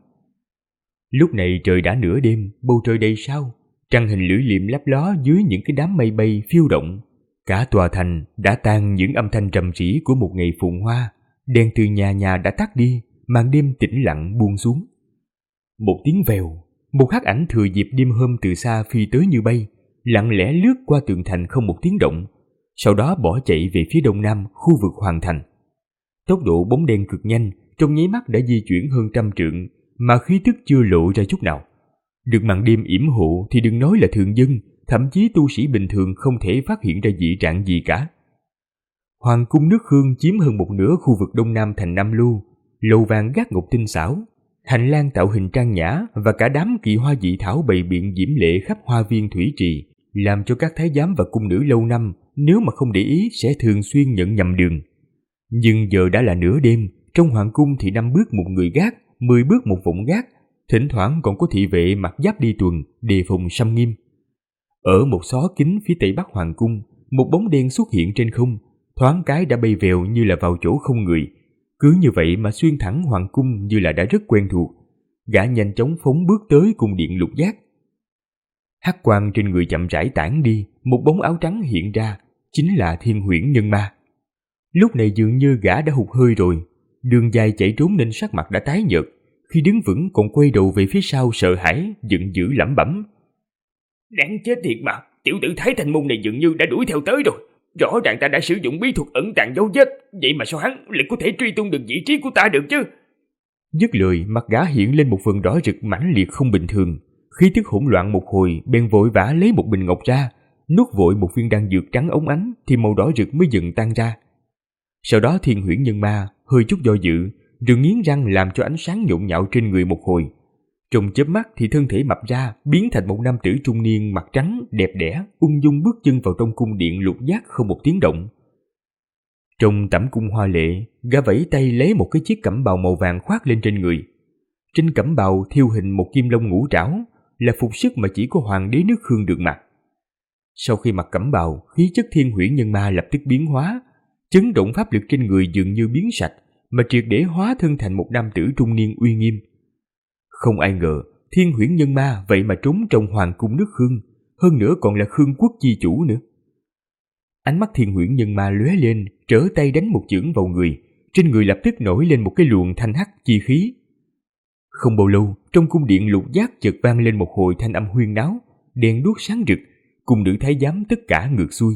Lúc này trời đã nửa đêm, bầu trời đầy sao, trăng hình lưỡi liềm lấp ló dưới những cái đám mây bay phiêu động. Cả tòa thành đã tan những âm thanh trầm rĩ của một ngày phồn hoa, đèn từ nhà nhà đã tắt đi, màn đêm tĩnh lặng buông xuống. Một tiếng vèo, một hắc ảnh thừa dịp đêm hôm từ xa phi tới như bay, lặng lẽ lướt qua tường thành không một tiếng động, sau đó bỏ chạy về phía đông nam khu vực hoàng thành. Tốc độ bóng đen cực nhanh, trong nháy mắt đã di chuyển hơn 100 trượng, mà khí tức chưa lộ ra chút nào. Được màn đêm yểm hộ thì đừng nói là thường dân, thậm chí tu sĩ bình thường không thể phát hiện ra dị trạng gì cả. Hoàng cung nước Khương chiếm hơn một nửa khu vực đông nam thành Nam Lô, lầu vàng gác ngọc tinh xảo, hành lang tạo hình trang nhã và cả đám kỳ hoa dị thảo bày biện diễm lệ khắp hoa viên thủy trì, làm cho các thái giám và cung nữ lâu năm nếu mà không để ý sẽ thường xuyên nhận nhầm đường. Nhưng giờ đã là nửa đêm, trong hoàng cung thì 5 bước một người gác, 10 bước một vọng gác, thỉnh thoảng còn có thị vệ mặc giáp đi tuần, đề phòng sâm nghiêm. Ở một xó kính phía tây bắc hoàng cung, một bóng đen xuất hiện trên không, thoáng cái đã bay vèo như là vào chỗ không người. Cứ như vậy mà xuyên thẳng hoàng cung như là đã rất quen thuộc. Gã nhanh chóng phóng bước tới cung điện lục giác. Hắc quang trên người chậm rãi tản đi, một bóng áo trắng hiện ra, chính là Thiên Huyễn Nhân Ma. Lúc này dường như gã đã hụt hơi rồi, đường dài chạy trốn nên sắc mặt đã tái nhợt, khi đứng vững còn quay đầu về phía sau sợ hãi, giận dữ lẩm bẩm. Đáng chết thiệt mà, tiểu tử Thái Thanh Môn này dường như đã đuổi theo tới rồi. Rõ ràng ta đã sử dụng bí thuật ẩn tàng dấu vết, vậy mà sao hắn lại có thể truy tung được vị trí của ta được chứ? Dứt lời, mặt gã hiện lên một phần đỏ rực mãnh liệt không bình thường, khí tức hỗn loạn một hồi, bèn vội vã lấy một bình ngọc ra, nuốt vội một viên đan dược trắng óng ánh thì màu đỏ rực mới dần tan ra. Sau đó Thiên Huyễn Nhân Ma hơi chút do dự, rồi nghiến răng làm cho ánh sáng nhộn nhạo trên người một hồi. Trong chớp mắt thì thân thể mập ra, biến thành một nam tử trung niên mặt trắng, đẹp đẽ, ung dung bước chân vào trong cung điện lục giác không một tiếng động. Trong tẩm cung hoa lệ, gã vẫy tay lấy một cái chiếc cẩm bào màu vàng khoác lên trên người. Trên cẩm bào thiêu hình một kim long ngũ trảo, là phục sức mà chỉ có hoàng đế nước Khương được mặc. Sau khi mặc cẩm bào, khí chất Thiên Huyễn Nhân Ma lập tức biến hóa, chấn động pháp lực trên người dường như biến sạch, mà triệt để hóa thân thành một nam tử trung niên uy nghiêm. Không ai ngờ, Thiên Huyễn Nhân Ma vậy mà trốn trong hoàng cung nước Khương, hơn nữa còn là Khương quốc chi chủ nữa. Ánh mắt Thiên Huyễn Nhân Ma lóe lên, trở tay đánh một chưởng vào người, trên người lập tức nổi lên một cái luồng thanh hắc chi khí. Không bao lâu, trong cung điện Lục Giác chợt vang lên một hồi thanh âm huyên náo, đèn đuốc sáng rực, cung nữ thái giám tất cả ngược xuôi.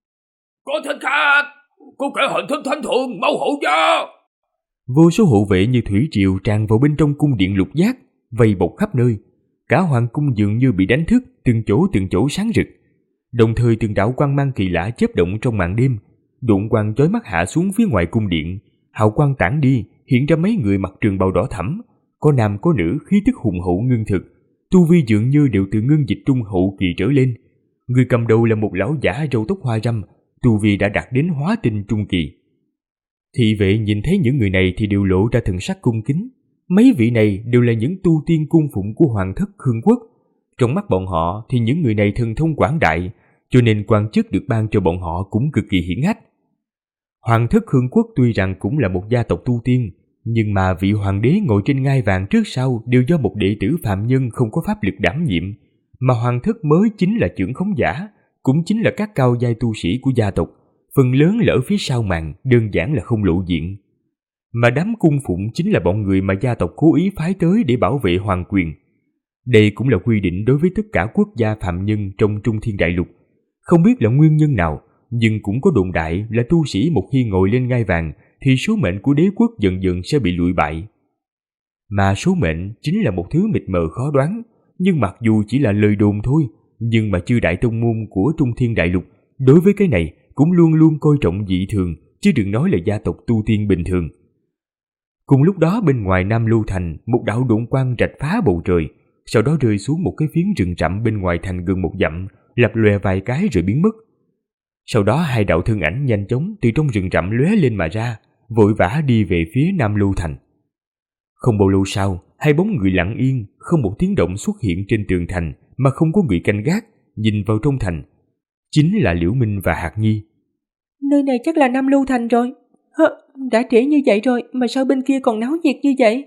Có thích khách, có kẻ hành thích thánh thượng, mau hộ cho! Vô số hộ vệ như thủy triều tràn vào bên trong cung điện Lục Giác, vây bọc khắp nơi. Cả hoàng cung dường như bị đánh thức, từng chỗ sáng rực. Đồng thời từng đạo quang mang kỳ lạ chớp động trong màn đêm, độn quang chói mắt hạ xuống phía ngoài cung điện, hào quang tản đi, hiện ra mấy người mặc trường bào đỏ thẫm, có nam có nữ, khí tức hùng hậu ngưng thực, tu vi dường như đều từ ngưng dịch trung hậu kỳ trở lên. Người cầm đầu là một lão giả râu tóc hoa râm, tu vi đã đạt đến hóa tinh trung kỳ. Thị vệ nhìn thấy những người này thì đều lộ ra thần sắc cung kính. Mấy vị này đều là những tu tiên cung phụng của hoàng thất Khương quốc. Trong mắt bọn họ thì những người này thần thông quảng đại, cho nên quan chức được ban cho bọn họ cũng cực kỳ hiển hách. Hoàng thất Khương quốc tuy rằng cũng là một gia tộc tu tiên, nhưng mà vị hoàng đế ngồi trên ngai vàng trước sau đều do một đệ tử phàm nhân không có pháp lực đảm nhiệm, mà hoàng thất mới chính là trưởng khống giả, cũng chính là các cao giai tu sĩ của gia tộc, phần lớn là ở phía sau màn, đơn giản là không lộ diện. Mà đám cung phụng chính là bọn người mà gia tộc cố ý phái tới để bảo vệ hoàng quyền. Đây cũng là quy định đối với tất cả quốc gia phàm nhân trong Trung Thiên Đại Lục. Không biết là nguyên nhân nào, nhưng cũng có đồn đại là tu sĩ một khi ngồi lên ngai vàng thì số mệnh của đế quốc dần dần sẽ bị lụi bại. Mà số mệnh chính là một thứ mịt mờ khó đoán, nhưng mặc dù chỉ là lời đồn thôi, nhưng mà chư đại tông môn của Trung Thiên Đại Lục đối với cái này cũng luôn luôn coi trọng dị thường, chứ đừng nói là gia tộc tu tiên bình thường. Cùng lúc đó bên ngoài Nam Lưu Thành, một đạo độn quang rạch phá bầu trời, sau đó rơi xuống một cái phiến rừng rậm bên ngoài thành gần một dặm, lập lòe vài cái rồi biến mất. Sau đó hai đạo thân ảnh nhanh chóng từ trong rừng rậm lóe lên mà ra, vội vã đi về phía Nam Lưu Thành. Không bao lâu sau, hai bóng người lặng yên, không một tiếng động xuất hiện trên tường thành mà không có người canh gác, nhìn vào trong thành. Chính là Liễu Minh và Hạc Nhi. Nơi này chắc là Nam Lưu Thành rồi. Đã trễ như vậy rồi mà sao bên kia còn náo nhiệt như vậy?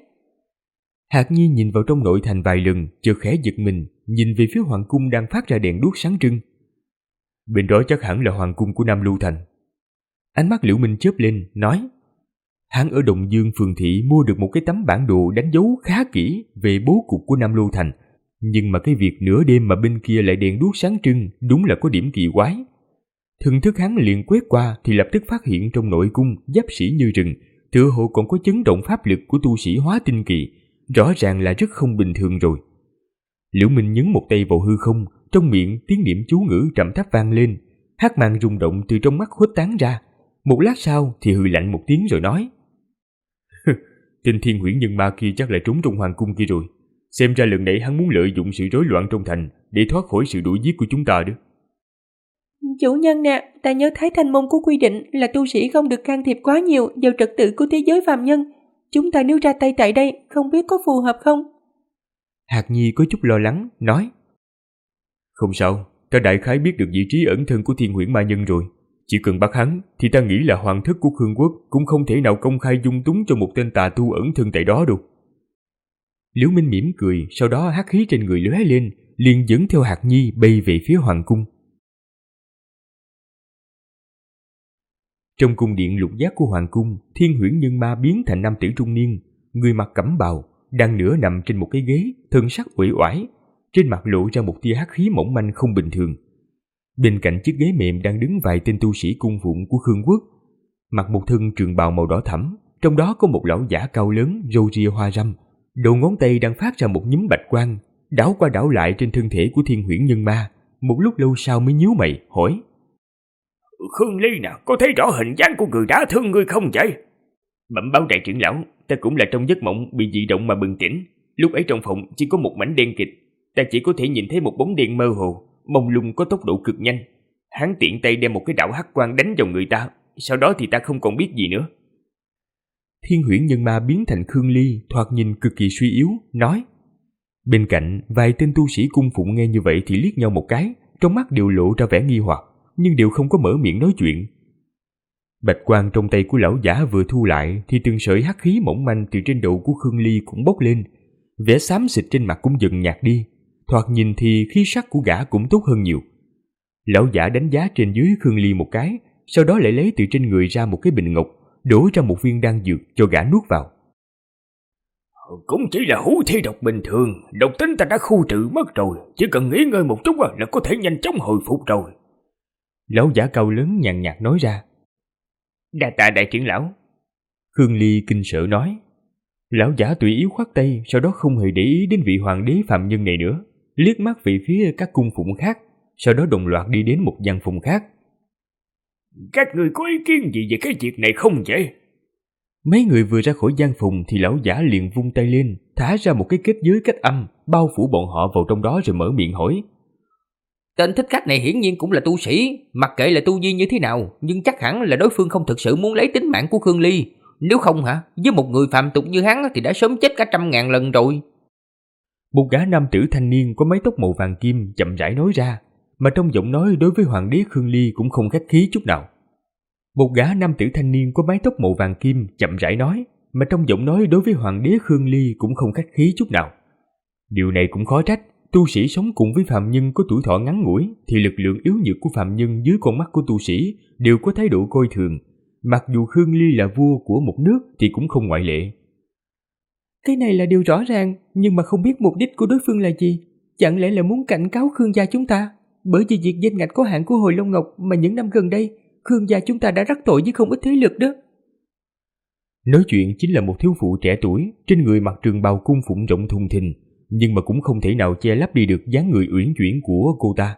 Hạc Nhi nhìn vào trong nội thành vài lần, chợt khẽ giật mình, nhìn về phía hoàng cung đang phát ra đèn đuốc sáng trưng. Bên đó chắc hẳn là hoàng cung của Nam Lưu Thành. Ánh mắt Liễu Minh chớp lên, nói: hắn ở Đồng Dương phường thị mua được một cái tấm bản đồ đánh dấu khá kỹ về bố cục của Nam Lưu Thành, nhưng mà cái việc nửa đêm mà bên kia lại đèn đuốc sáng trưng đúng là có điểm kỳ quái. Thần thức hắn liền quét qua thì lập tức phát hiện trong nội cung giáp sĩ như rừng, tựa hồ còn có chấn động pháp lực của tu sĩ hóa tinh kỳ, rõ ràng là rất không bình thường rồi. Liễu Minh nhấn một tay vào hư không, trong miệng tiếng niệm chú ngữ trầm thấp vang lên, hắc mang rung động từ trong mắt khuếch tán ra. Một lát sau thì hừ lạnh một tiếng rồi nói: tên Thiên Huyễn Nhân Ma kia chắc là trốn trong hoàng cung kia rồi. Xem ra lần này hắn muốn lợi dụng sự rối loạn trong thành để thoát khỏi sự đuổi giết của chúng ta đó. Chủ nhân nè, ta nhớ Thái Thanh Môn có quy định là tu sĩ không được can thiệp quá nhiều vào trật tự của thế giới phàm nhân. Chúng ta nếu ra tay tại đây, không biết có phù hợp không? Hạc Nhi có chút lo lắng, nói: không sao, ta đại khái biết được vị trí ẩn thân của Thiên Huyễn Ma Nhân rồi. Chỉ cần bắt hắn thì ta nghĩ là hoàng thất của Khương quốc cũng không thể nào công khai dung túng cho một tên tà tu ẩn thân tại đó đâu. Liễu Minh mỉm cười, sau đó hắc khí trên người lóe lên, liền dẫn theo Hạc Nhi bay về phía hoàng cung. Trong cung điện Lục Giác của hoàng cung, Thiên Huyễn Nhân Ma biến thành nam tử trung niên, người mặc cẩm bào, đang nửa nằm trên một cái ghế, thân sắc uể oải, trên mặt lộ ra một tia hắc khí mỏng manh không bình thường. Bên cạnh chiếc ghế mềm đang đứng vài tên tu sĩ cung phụng của Khương quốc, mặc một thân trường bào màu đỏ thẫm, trong đó có một lão giả cao lớn, râu ria hoa râm, đầu ngón tay đang phát ra một nhúm bạch quang, đảo qua đảo lại trên thân thể của Thiên Huyễn Nhân Ma. Một lúc lâu sau mới nhíu mày hỏi: Khương Ly nè, có thấy rõ hình dáng của người đã thương ngươi không vậy? Bẩm báo đại trưởng lão, ta cũng là trong giấc mộng bị dị động mà bừng tỉnh. Lúc ấy trong phòng chỉ có một mảnh đen kịt, ta chỉ có thể nhìn thấy một bóng đen mơ hồ, mông lung có tốc độ cực nhanh. Hắn tiện tay đem một cái đạo hắc quang đánh vào người ta, sau đó thì ta không còn biết gì nữa. Thiên Huyễn Nhân Ma biến thành Khương Ly, thoạt nhìn cực kỳ suy yếu, nói. Bên cạnh, vài tên tu sĩ cung phụng nghe như vậy thì liếc nhau một cái, trong mắt đều lộ ra vẻ nghi hoặc, nhưng đều không có mở miệng nói chuyện. Bạch quang trong tay của lão giả vừa thu lại thì từng sợi hắc khí mỏng manh từ trên đầu của Khương Ly cũng bốc lên, vẻ xám xịt trên mặt cũng dần nhạt đi, thoạt nhìn thì khí sắc của gã cũng tốt hơn nhiều. Lão giả đánh giá trên dưới Khương Ly một cái, sau đó lại lấy từ trên người ra một cái bình ngọc, đổ ra một viên đan dược cho gã nuốt vào. Cũng chỉ là hú thi độc bình thường, độc tính ta đã khu trừ mất rồi, chỉ cần nghỉ ngơi một chút là có thể nhanh chóng hồi phục rồi. Lão giả cao lớn nhàn nhạt nói ra. Đa tạ đại trưởng lão. Khương Ly kinh sợ nói. Lão giả tùy ý khoát tay, sau đó không hề để ý đến vị hoàng đế phạm nhân này nữa, liếc mắt về phía các cung phụng khác, sau đó đồng loạt đi đến một gian phòng khác. Các người có ý kiến gì về cái việc này không vậy? Mấy người vừa ra khỏi gian phòng thì lão giả liền vung tay lên, thả ra một cái kết giới cách âm, bao phủ bọn họ vào trong đó rồi mở miệng hỏi. Tên thích khách này hiển nhiên cũng là tu sĩ, mặc kệ là tu vi như thế nào, nhưng chắc hẳn là đối phương không thực sự muốn lấy tính mạng của Khương Ly. Nếu không hả, với một người phàm tục như hắn thì đã sớm chết cả 100.000 lần rồi. Một gã nam tử thanh niên có mái tóc màu vàng kim chậm rãi nói ra, mà trong giọng nói đối với hoàng đế Khương Ly cũng không khách khí chút nào. Một gã nam tử thanh niên có mái tóc màu vàng kim chậm rãi nói, mà trong giọng nói đối với hoàng đế Khương Ly cũng không khách khí chút nào. Điều này cũng khó trách, tu sĩ sống cùng với phàm nhân có tuổi thọ ngắn ngủi thì lực lượng yếu nhược của phàm nhân dưới con mắt của tu sĩ đều có thái độ coi thường. Mặc dù Khương Ly là vua của một nước thì cũng không ngoại lệ. Cái này là điều rõ ràng, nhưng mà không biết mục đích của đối phương là gì. Chẳng lẽ là muốn cảnh cáo Khương gia chúng ta? Bởi vì việc danh ngạch có hạn của Hồi Long Ngọc mà những năm gần đây, Khương gia chúng ta đã rắc tội với không ít thế lực đó. Nói chuyện chính là một thiếu phụ trẻ tuổi, trên người mặc trường bào cung phụng rộng thùng thình, nhưng mà cũng không thể nào che lấp đi được dáng người uyển chuyển của cô ta.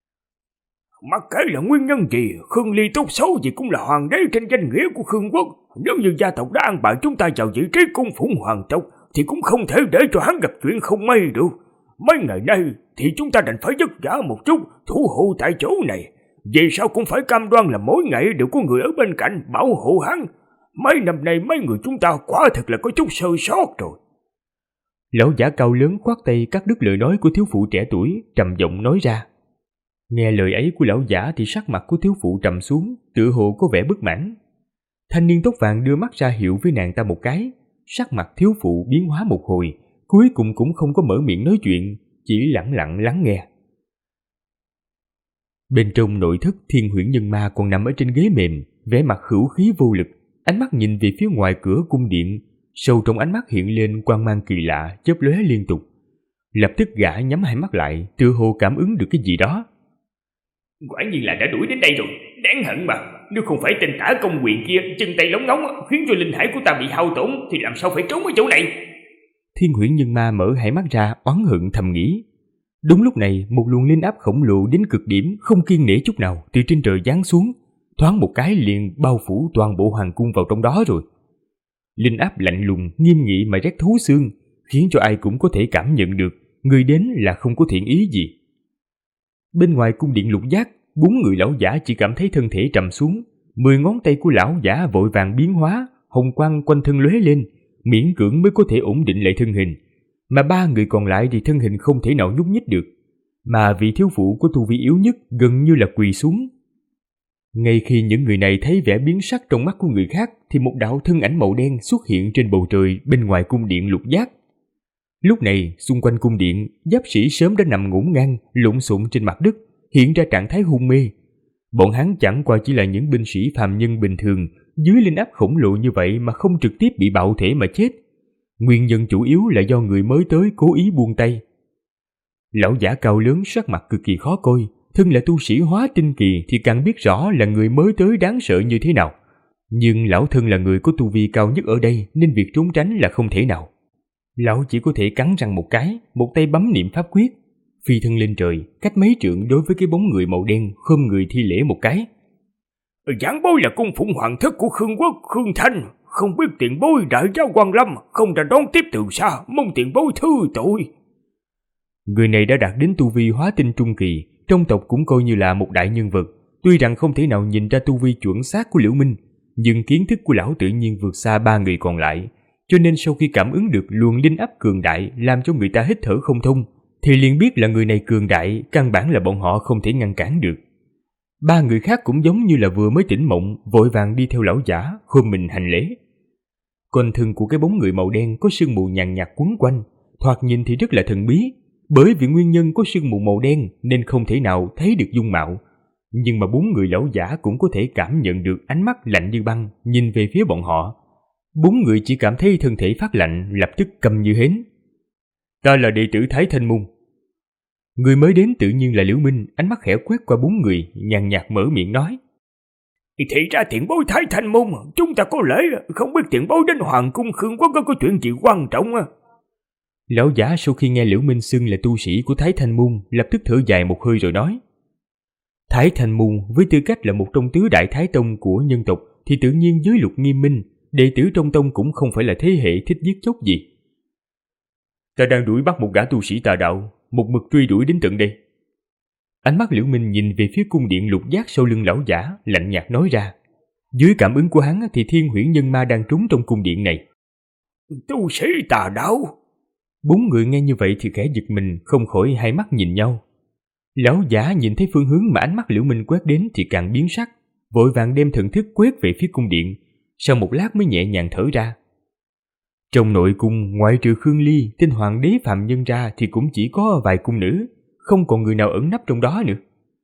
Mặc kệ là nguyên nhân gì, Khương Ly tốt xấu gì cũng là hoàng đế trên danh nghĩa của Khương quốc. Nếu như gia tộc đã an bài chúng ta vào vị trí cung phụng hoàng tộc thì cũng không thể để cho hắn gặp chuyện không may được. Mấy ngày nay thì chúng ta đành phải vất vả một chút thủ hộ tại chỗ này. Vì sao cũng phải cam đoan là mỗi ngày đều có người ở bên cạnh bảo hộ hắn. Mấy năm nay mấy người chúng ta quả thật là có chút sơ sót rồi. Lão giả cao lớn khoát tay cắt đứt lời nói của thiếu phụ trẻ tuổi, trầm giọng nói ra. Nghe lời ấy của lão giả thì sắc mặt của thiếu phụ trầm xuống, tựa hồ có vẻ bất mãn. Thanh niên tóc vàng đưa mắt ra hiệu với nàng ta một cái, sắc mặt thiếu phụ biến hóa một hồi, cuối cùng cũng không có mở miệng nói chuyện, chỉ lẳng lặng lắng nghe. Bên trong nội thất, Thiên Huyễn Nhân Ma còn nằm ở trên ghế mềm, vẻ mặt hữu khí vô lực, ánh mắt nhìn về phía ngoài cửa cung điện, sâu trong ánh mắt hiện lên quang mang kỳ lạ chớp lóe liên tục. Lập tức gã nhắm hai mắt lại, tựa hồ cảm ứng được cái gì đó. Quả nhiên là đã đuổi đến đây rồi, đáng hận mà. Nếu không phải tên tả công quyền kia chân tay lóng ngóng khiến cho linh hải của ta bị hao tổn thì làm sao phải trốn ở chỗ này. Thiên Huyễn Nhân Ma mở hai mắt ra oán hận thầm nghĩ. Đúng lúc này, một luồng linh áp khổng lồ đến cực điểm, không kiêng nể chút nào từ trên trời giáng xuống, thoáng một cái liền bao phủ toàn bộ hoàng cung vào trong đó rồi. Linh áp lạnh lùng, nghiêm nghị mà rét thấu xương, khiến cho ai cũng có thể cảm nhận được người đến là không có thiện ý gì. Bên ngoài cung điện Lục Giác, 4 người lão giả chỉ cảm thấy thân thể trầm xuống, 10 ngón tay của lão giả vội vàng biến hóa, hồng quang quanh thân lóe lên, miễn cưỡng mới có thể ổn định lại thân hình. Mà 3 người còn lại thì thân hình không thể nào nhúc nhích được, mà vị thiếu phụ của tu vi yếu nhất gần như là quỳ xuống. Ngay khi những người này thấy vẻ biến sắc trong mắt của người khác thì một đạo thân ảnh màu đen xuất hiện trên bầu trời bên ngoài cung điện Lục Giác. Lúc này, xung quanh cung điện, giáp sĩ sớm đã nằm ngổn ngang, lộn xộn trên mặt đất, hiện ra trạng thái hôn mê. Bọn hắn chẳng qua chỉ là những binh sĩ phàm nhân bình thường, dưới linh áp khổng lồ như vậy mà không trực tiếp bị bạo thể mà chết. Nguyên nhân chủ yếu là do người mới tới cố ý buông tay. Lão giả cao lớn sắc mặt cực kỳ khó coi, thân là tu sĩ hóa tinh kỳ thì càng biết rõ là người mới tới đáng sợ như thế nào. Nhưng lão thân là người có tu vi cao nhất ở đây nên việc trốn tránh là không thể nào. Lão chỉ có thể cắn răng một cái, một tay bấm niệm pháp quyết, phi thân lên trời, cách mấy trượng đối với cái bóng người màu đen, khom người thi lễ một cái. Giảng bối là cung phụng hoàng thất của Khương quốc, Khương Thanh, không biết tiền bối đại giáo Quan Lâm, không ra đón tiếp từ xa, mong tiền bối thứ tội. Người này đã đạt đến tu vi hóa tinh trung kỳ, trong tộc cũng coi như là một đại nhân vật. Tuy rằng không thể nào nhìn ra tu vi chuẩn xác của Liễu Minh, nhưng kiến thức của lão tự nhiên vượt xa 3 người còn lại, cho nên sau khi cảm ứng được luồng linh áp cường đại làm cho người ta hít thở không thông, thì liền biết là người này cường đại, căn bản là bọn họ không thể ngăn cản được. Ba người khác cũng giống như là vừa mới tỉnh mộng, vội vàng đi theo lão giả, khom mình hành lễ. Quanh thân của cái bóng người màu đen có sương mù nhàn nhạt quấn quanh, thoạt nhìn thì rất là thần bí. Bởi vì nguyên nhân có sương mù màu đen nên không thể nào thấy được dung mạo. Nhưng mà bốn người lão giả cũng có thể cảm nhận được ánh mắt lạnh như băng nhìn về phía bọn họ. Bốn người chỉ cảm thấy thân thể phát lạnh, lập tức câm như hến. Ta là đệ tử Thái Thanh Môn. Người mới đến tự nhiên là Liễu Minh, ánh mắt khẽ quét qua bốn người, nhàn nhạt mở miệng nói. Thì ra tiền bối Thái Thanh Môn, chúng ta có lễ, không biết tiền bối đến Hoàng cung Khương Quốc có chuyện gì quan trọng à? Lão giả sau khi nghe Liễu Minh xưng là tu sĩ của Thái Thanh Môn, lập tức thở dài một hơi rồi nói. Thái Thanh Môn với tư cách là một trong tứ đại thái tông của nhân tộc thì tự nhiên giới luật nghiêm minh, đệ tử trong tông cũng không phải là thế hệ thích giết chóc gì. Ta đang đuổi bắt một gã tu sĩ tà đạo, một mực truy đuổi đến tận đây. Ánh mắt Liễu Minh nhìn về phía cung điện lục giác sau lưng lão giả, lạnh nhạt nói ra. Dưới cảm ứng của hắn thì Thiên Huyễn Nhân Ma đang trốn trong cung điện này. Tu sĩ tà đạo? Bốn người nghe như vậy thì khẽ giật mình, không khỏi hai mắt nhìn nhau. Lão giả nhìn thấy phương hướng mà ánh mắt Liễu Minh quét đến thì càng biến sắc, vội vàng đem thần thức quét về phía cung điện, sau một lát mới nhẹ nhàng thở ra. Trong nội cung, ngoại trừ Khương Ly, tên hoàng đế phàm nhân ra thì cũng chỉ có vài cung nữ, không còn người nào ẩn nấp trong đó nữa.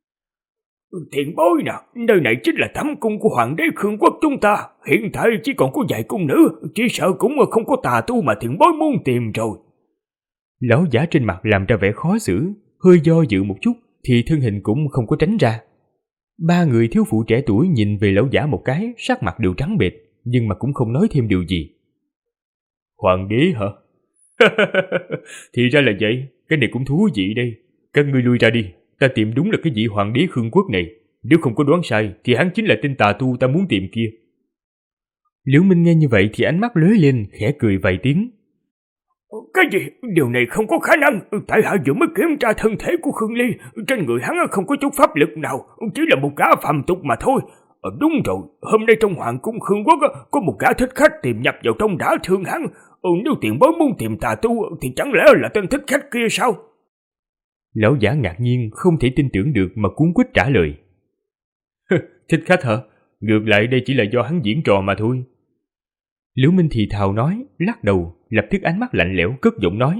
Tiền bối nè, nơi này chính là thẩm cung của hoàng đế Khương Quốc chúng ta, hiện tại chỉ còn có vài cung nữ, chỉ sợ cũng không có tà tu mà tiền bối muốn tìm rồi. Lão giả trên mặt làm ra vẻ khó xử, hơi do dự một chút thì thân hình cũng không có tránh ra. Ba người thiếu phụ trẻ tuổi nhìn về lão giả một cái, sắc mặt đều trắng bệch, nhưng mà cũng không nói thêm điều gì. Hoàng đế hả? Thì ra là vậy, cái này cũng thú vị đây. Các ngươi lui ra đi, ta tìm đúng là cái vị hoàng đế Khương Quốc này. Nếu không có đoán sai thì hắn chính là tên tà tu ta muốn tìm kia. Liễu Minh nghe như vậy thì ánh mắt lóe lên, khẽ cười vài tiếng. Cái gì? Điều này không có khả năng. Tại hạ vừa mới kiểm tra thân thể của Khương Ly, trên người hắn không có chút pháp lực nào, chỉ là một gã phàm tục mà thôi. Đúng rồi, hôm nay trong hoàng cung Khương Quốc có một gã thích khách tìm nhập vào trong đã thương hắn. Nếu tiền bối muốn tìm tà tu thì chẳng lẽ là tên thích khách kia sao? Lão giả ngạc nhiên không thể tin tưởng được mà cuống quýt trả lời. Thích khách hả? Ngược lại đây chỉ là do hắn diễn trò mà thôi. Liễu Minh thì thào nói, lắc đầu, lập tức ánh mắt lạnh lẽo cất giọng nói.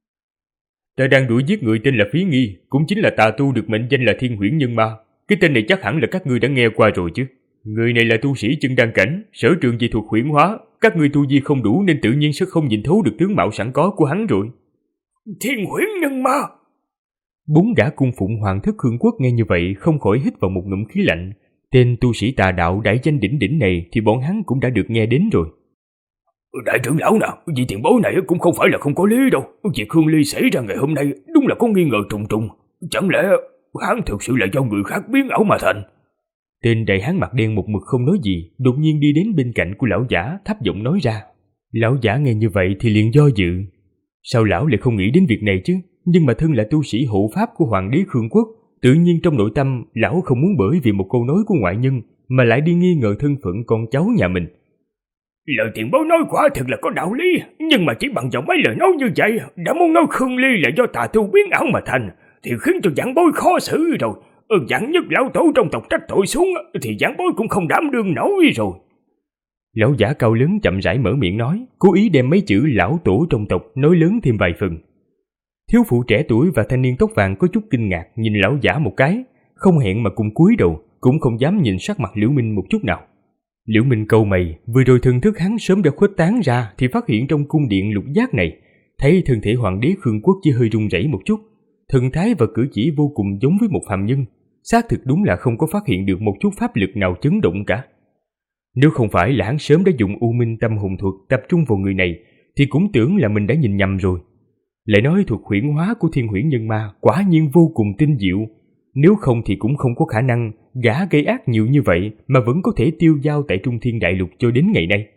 Ta đang đuổi giết người tên là Phí Nghi, cũng chính là tà tu được mệnh danh là Thiên Huyễn Nhân Ma. Cái tên này chắc hẳn là các ngươi đã nghe qua rồi chứ. Người này là tu sĩ chân đan cảnh, sở trường dị thuật huyễn hóa. Các ngươi tu vi không đủ nên tự nhiên sẽ không nhìn thấu được tướng mạo sẵn có của hắn rồi. Thiên Huyễn Nhân Ma? Bốn gã cung phụng hoàng thất Khương Quốc nghe như vậy không khỏi hít vào một ngụm khí lạnh. Tên tu sĩ tà đạo đại danh đỉnh đỉnh này thì bọn hắn cũng đã được nghe đến rồi. Đại trưởng lão nào, vị tiền bối này cũng không phải là không có lý đâu. Việc Khương Ly xảy ra ngày hôm nay đúng là có nghi ngờ trùng trùng. Chẳng lẽ hắn thực sự là do người khác biến ảo mà thành? Tên đại hán mặt đen một mực không nói gì, đột nhiên đi đến bên cạnh của lão giả, thấp giọng nói ra. Lão giả nghe như vậy thì liền do dự. Sao lão lại không nghĩ đến việc này chứ? Nhưng mà thân là tu sĩ hộ pháp của hoàng đế Khương Quốc, tự nhiên trong nội tâm lão không muốn bởi vì một câu nói của ngoại nhân mà lại đi nghi ngờ thân phận con cháu nhà mình. Lời tiền bối nói quả thật là có đạo lý, nhưng mà chỉ bằng vào mấy lời nói như vậy đã muốn nói Khương Ly là do tà tu biến ảo mà thành thì khiến cho giảng bối khó xử rồi. Giảng nhất lão tổ trong tộc trách tội xuống thì giảng bối cũng không đảm đương nổi rồi. Lão giả cao lớn chậm rãi mở miệng nói, cố ý đem mấy chữ lão tổ trong tộc nói lớn thêm vài phần. Thiếu phụ trẻ tuổi và thanh niên tóc vàng có chút kinh ngạc nhìn lão giả một cái, không hẹn mà cùng cúi đầu, cũng không dám nhìn sắc mặt Liễu Minh một chút nào. Liễu Minh cau mày, vừa rồi thần thức hắn sớm đã khuếch tán ra thì phát hiện trong cung điện lục giác này, thấy thân thể hoàng đế Khương Quốc chỉ hơi run rẩy một chút, thần thái và cử chỉ vô cùng giống với một phàm nhân, xác thực đúng là không có phát hiện được một chút pháp lực nào chấn động cả. Nếu không phải là hắn sớm đã dùng U Minh Tâm Hồn Thuật tập trung vào người này, thì cũng tưởng là mình đã nhìn nhầm rồi. Lại nói thuật huyễn hóa của Thiên Huyễn Nhân Ma quả nhiên vô cùng tinh diệu, nếu không thì cũng không có khả năng gã gây ác nhiều như vậy mà vẫn có thể tiêu dao tại Trung Thiên Đại Lục cho đến ngày nay.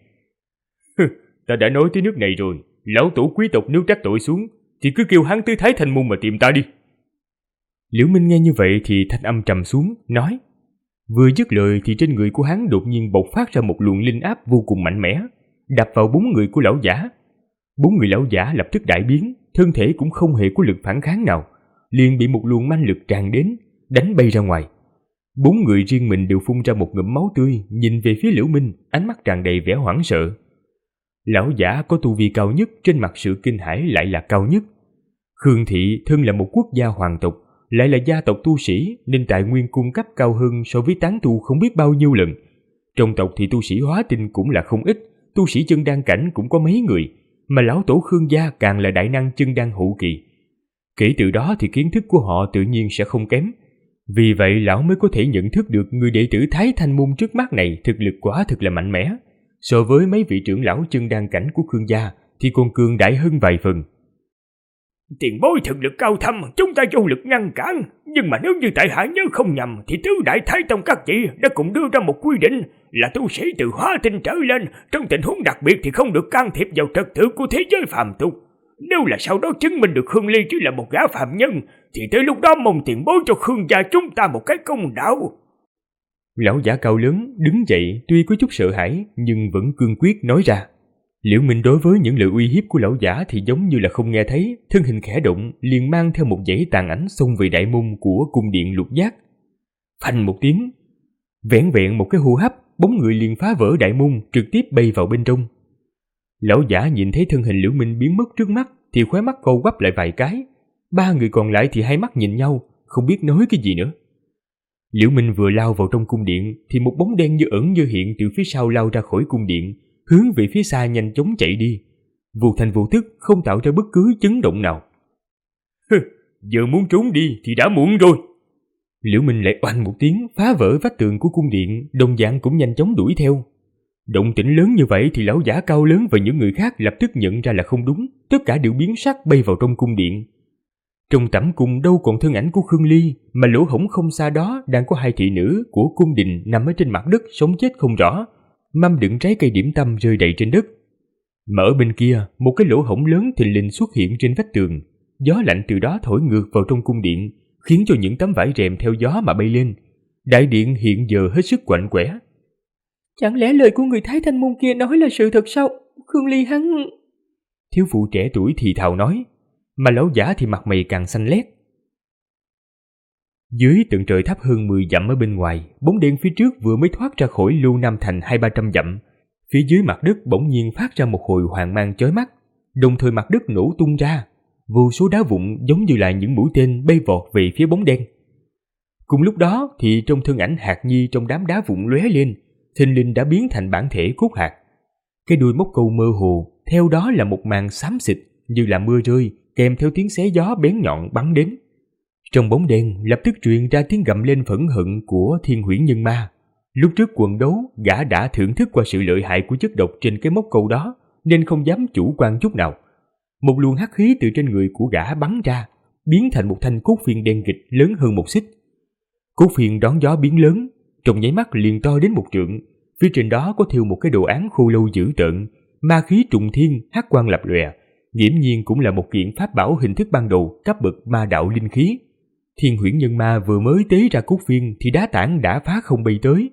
Ta đã nói tới nước này rồi, lão tổ quý tộc nếu trách tội xuống thì cứ kêu hắn tới Thái Thanh Môn mà tìm ta đi. Liễu Minh nghe như vậy thì thanh âm trầm xuống, nói. Vừa dứt lời thì trên người của hắn đột nhiên bộc phát ra một luồng linh áp vô cùng mạnh mẽ, đập vào bốn người của lão giả. Bốn người lão giả lập tức đại biến, thân thể cũng không hề có lực phản kháng nào, liền bị một luồng manh lực tràn đến, đánh bay ra ngoài. 4 người riêng mình đều phun ra một ngụm máu tươi, nhìn về phía Liễu Minh, ánh mắt tràn đầy vẻ hoảng sợ. Lão giả có tu vi cao nhất, trên mặt sự kinh hãi lại là cao nhất. Khương thị thân là một quốc gia hoàng tộc, lại là gia tộc tu sĩ, nên tài nguyên cung cấp cao hơn so với tán tu không biết bao nhiêu lần. Trong tộc thì tu sĩ hóa tinh cũng là không ít, tu sĩ chân đan cảnh cũng có mấy người, mà lão tổ Khương gia càng là đại năng chân đan hậu kỳ. Kể từ đó thì kiến thức của họ tự nhiên sẽ không kém. Vì vậy lão mới có thể nhận thức được người đệ tử Thái Thanh môn trước mắt này thực lực quả thực là mạnh mẽ. So với mấy vị trưởng lão chân đan cảnh của Khương gia thì còn cường đại hơn vài phần. Tiền bối thực lực cao thâm, chúng ta vô lực ngăn cản. Nhưng mà nếu như tại hạ nhớ không nhầm thì tứ đại Thái Tông các vị đã cùng đưa ra một quy định là tu sĩ từ hóa tinh trở lên trong tình huống đặc biệt thì không được can thiệp vào trật tự của thế giới phàm tục. Nếu là sau đó chứng minh được Khương Ly chỉ là một gã phàm nhân thì tới lúc đó mong tiền bối cho Khương gia chúng ta một cái công đạo. Lão giả cao lớn đứng dậy, tuy có chút sợ hãi nhưng vẫn cương quyết nói ra. Liễu Minh đối với những lời uy hiếp của lão giả thì giống như là không nghe thấy, thân hình khẽ động liền mang theo một dãy tàn ảnh xông về đại môn của cung điện Lục Giác. Phanh một tiếng, vẻn vẹn một cái hô hấp, bóng người liền phá vỡ đại môn, trực tiếp bay vào bên trong. Lão giả nhìn thấy thân hình Liễu Minh biến mất trước mắt thì khóe mắt co quắp lại vài cái. 3 người còn lại thì hai mắt nhìn nhau, không biết nói cái gì nữa. Liễu Minh vừa lao vào trong cung điện thì một bóng đen như ẩn như hiện từ phía sau lao ra khỏi cung điện, hướng về phía xa nhanh chóng chạy đi, vô thành vô tức, không tạo ra bất cứ chấn động nào. Giờ muốn trốn đi thì đã muộn rồi. Liễu Minh lại oanh một tiếng phá vỡ vách tường của cung điện, đồng dạng cũng nhanh chóng đuổi theo. Động tĩnh lớn như vậy thì lão giả cao lớn và những người khác lập tức nhận ra là không đúng, tất cả đều biến sắc bay vào trong cung điện. Trong tẩm cung đâu còn thân ảnh của Khương Ly, mà lỗ hổng không xa đó đang có 2 thị nữ của cung đình nằm ở trên mặt đất sống chết không rõ, mâm đựng trái cây điểm tâm rơi đầy trên đất. Mà ở bên kia, một cái lỗ hổng lớn thình lình xuất hiện trên vách tường, gió lạnh từ đó thổi ngược vào trong cung điện, khiến cho những tấm vải rèm theo gió mà bay lên. Đại điện hiện giờ hết sức quạnh quẽ. Chẳng lẽ lời của người Thái Thanh môn kia nói là sự thật sao? Khương Ly hắn... Thiếu phụ trẻ tuổi thì thào nói, mà lão giả thì mặt mày càng xanh lét. Dưới tận trời thấp hơn 10 dặm ở bên ngoài, bóng đen phía trước vừa mới thoát ra khỏi Lưu Nam Thành 200-300 dặm. Phía dưới mặt đất bỗng nhiên phát ra một hồi hoàng mang chói mắt, đồng thời mặt đất nổ tung ra, vô số đá vụn giống như là những mũi tên bay vọt về phía bóng đen. Cùng lúc đó thì trong thân ảnh Hạt Nhi trong đám đá vụn lóe lên, thình lình đã biến thành bản thể Cốt Hạt. Cái đuôi móc câu mơ hồ, theo đó là một màn xám xịt như là mưa rơi, kèm theo tiếng xé gió bén nhọn bắn đến. Trong bóng đen lập tức truyền ra tiếng gầm lên phẫn hận của Thiên Huyễn Nhân Ma. Lúc trước quần đấu, gã đã thưởng thức qua sự lợi hại của chất độc trên cái móc câu đó, nên không dám chủ quan chút nào. Một luồng hắc khí từ trên người của gã bắn ra, biến thành một thanh cốt phiên đen kịt lớn hơn 1 xích. Cốt phiên đón gió biến lớn, trong nháy mắt liền to đến 1 trượng. Phía trên đó có thêu một cái đồ án khô lâu dữ tợn, ma khí trùng thiên, hắc quang lập lòe, nghiễm nhiên cũng là một kiện pháp bảo hình thức ban đầu cấp bậc ma đạo linh khí. Thiên Huyễn Nhân Ma vừa mới tế ra cốt phiên thì đá tảng đã phá không bay tới.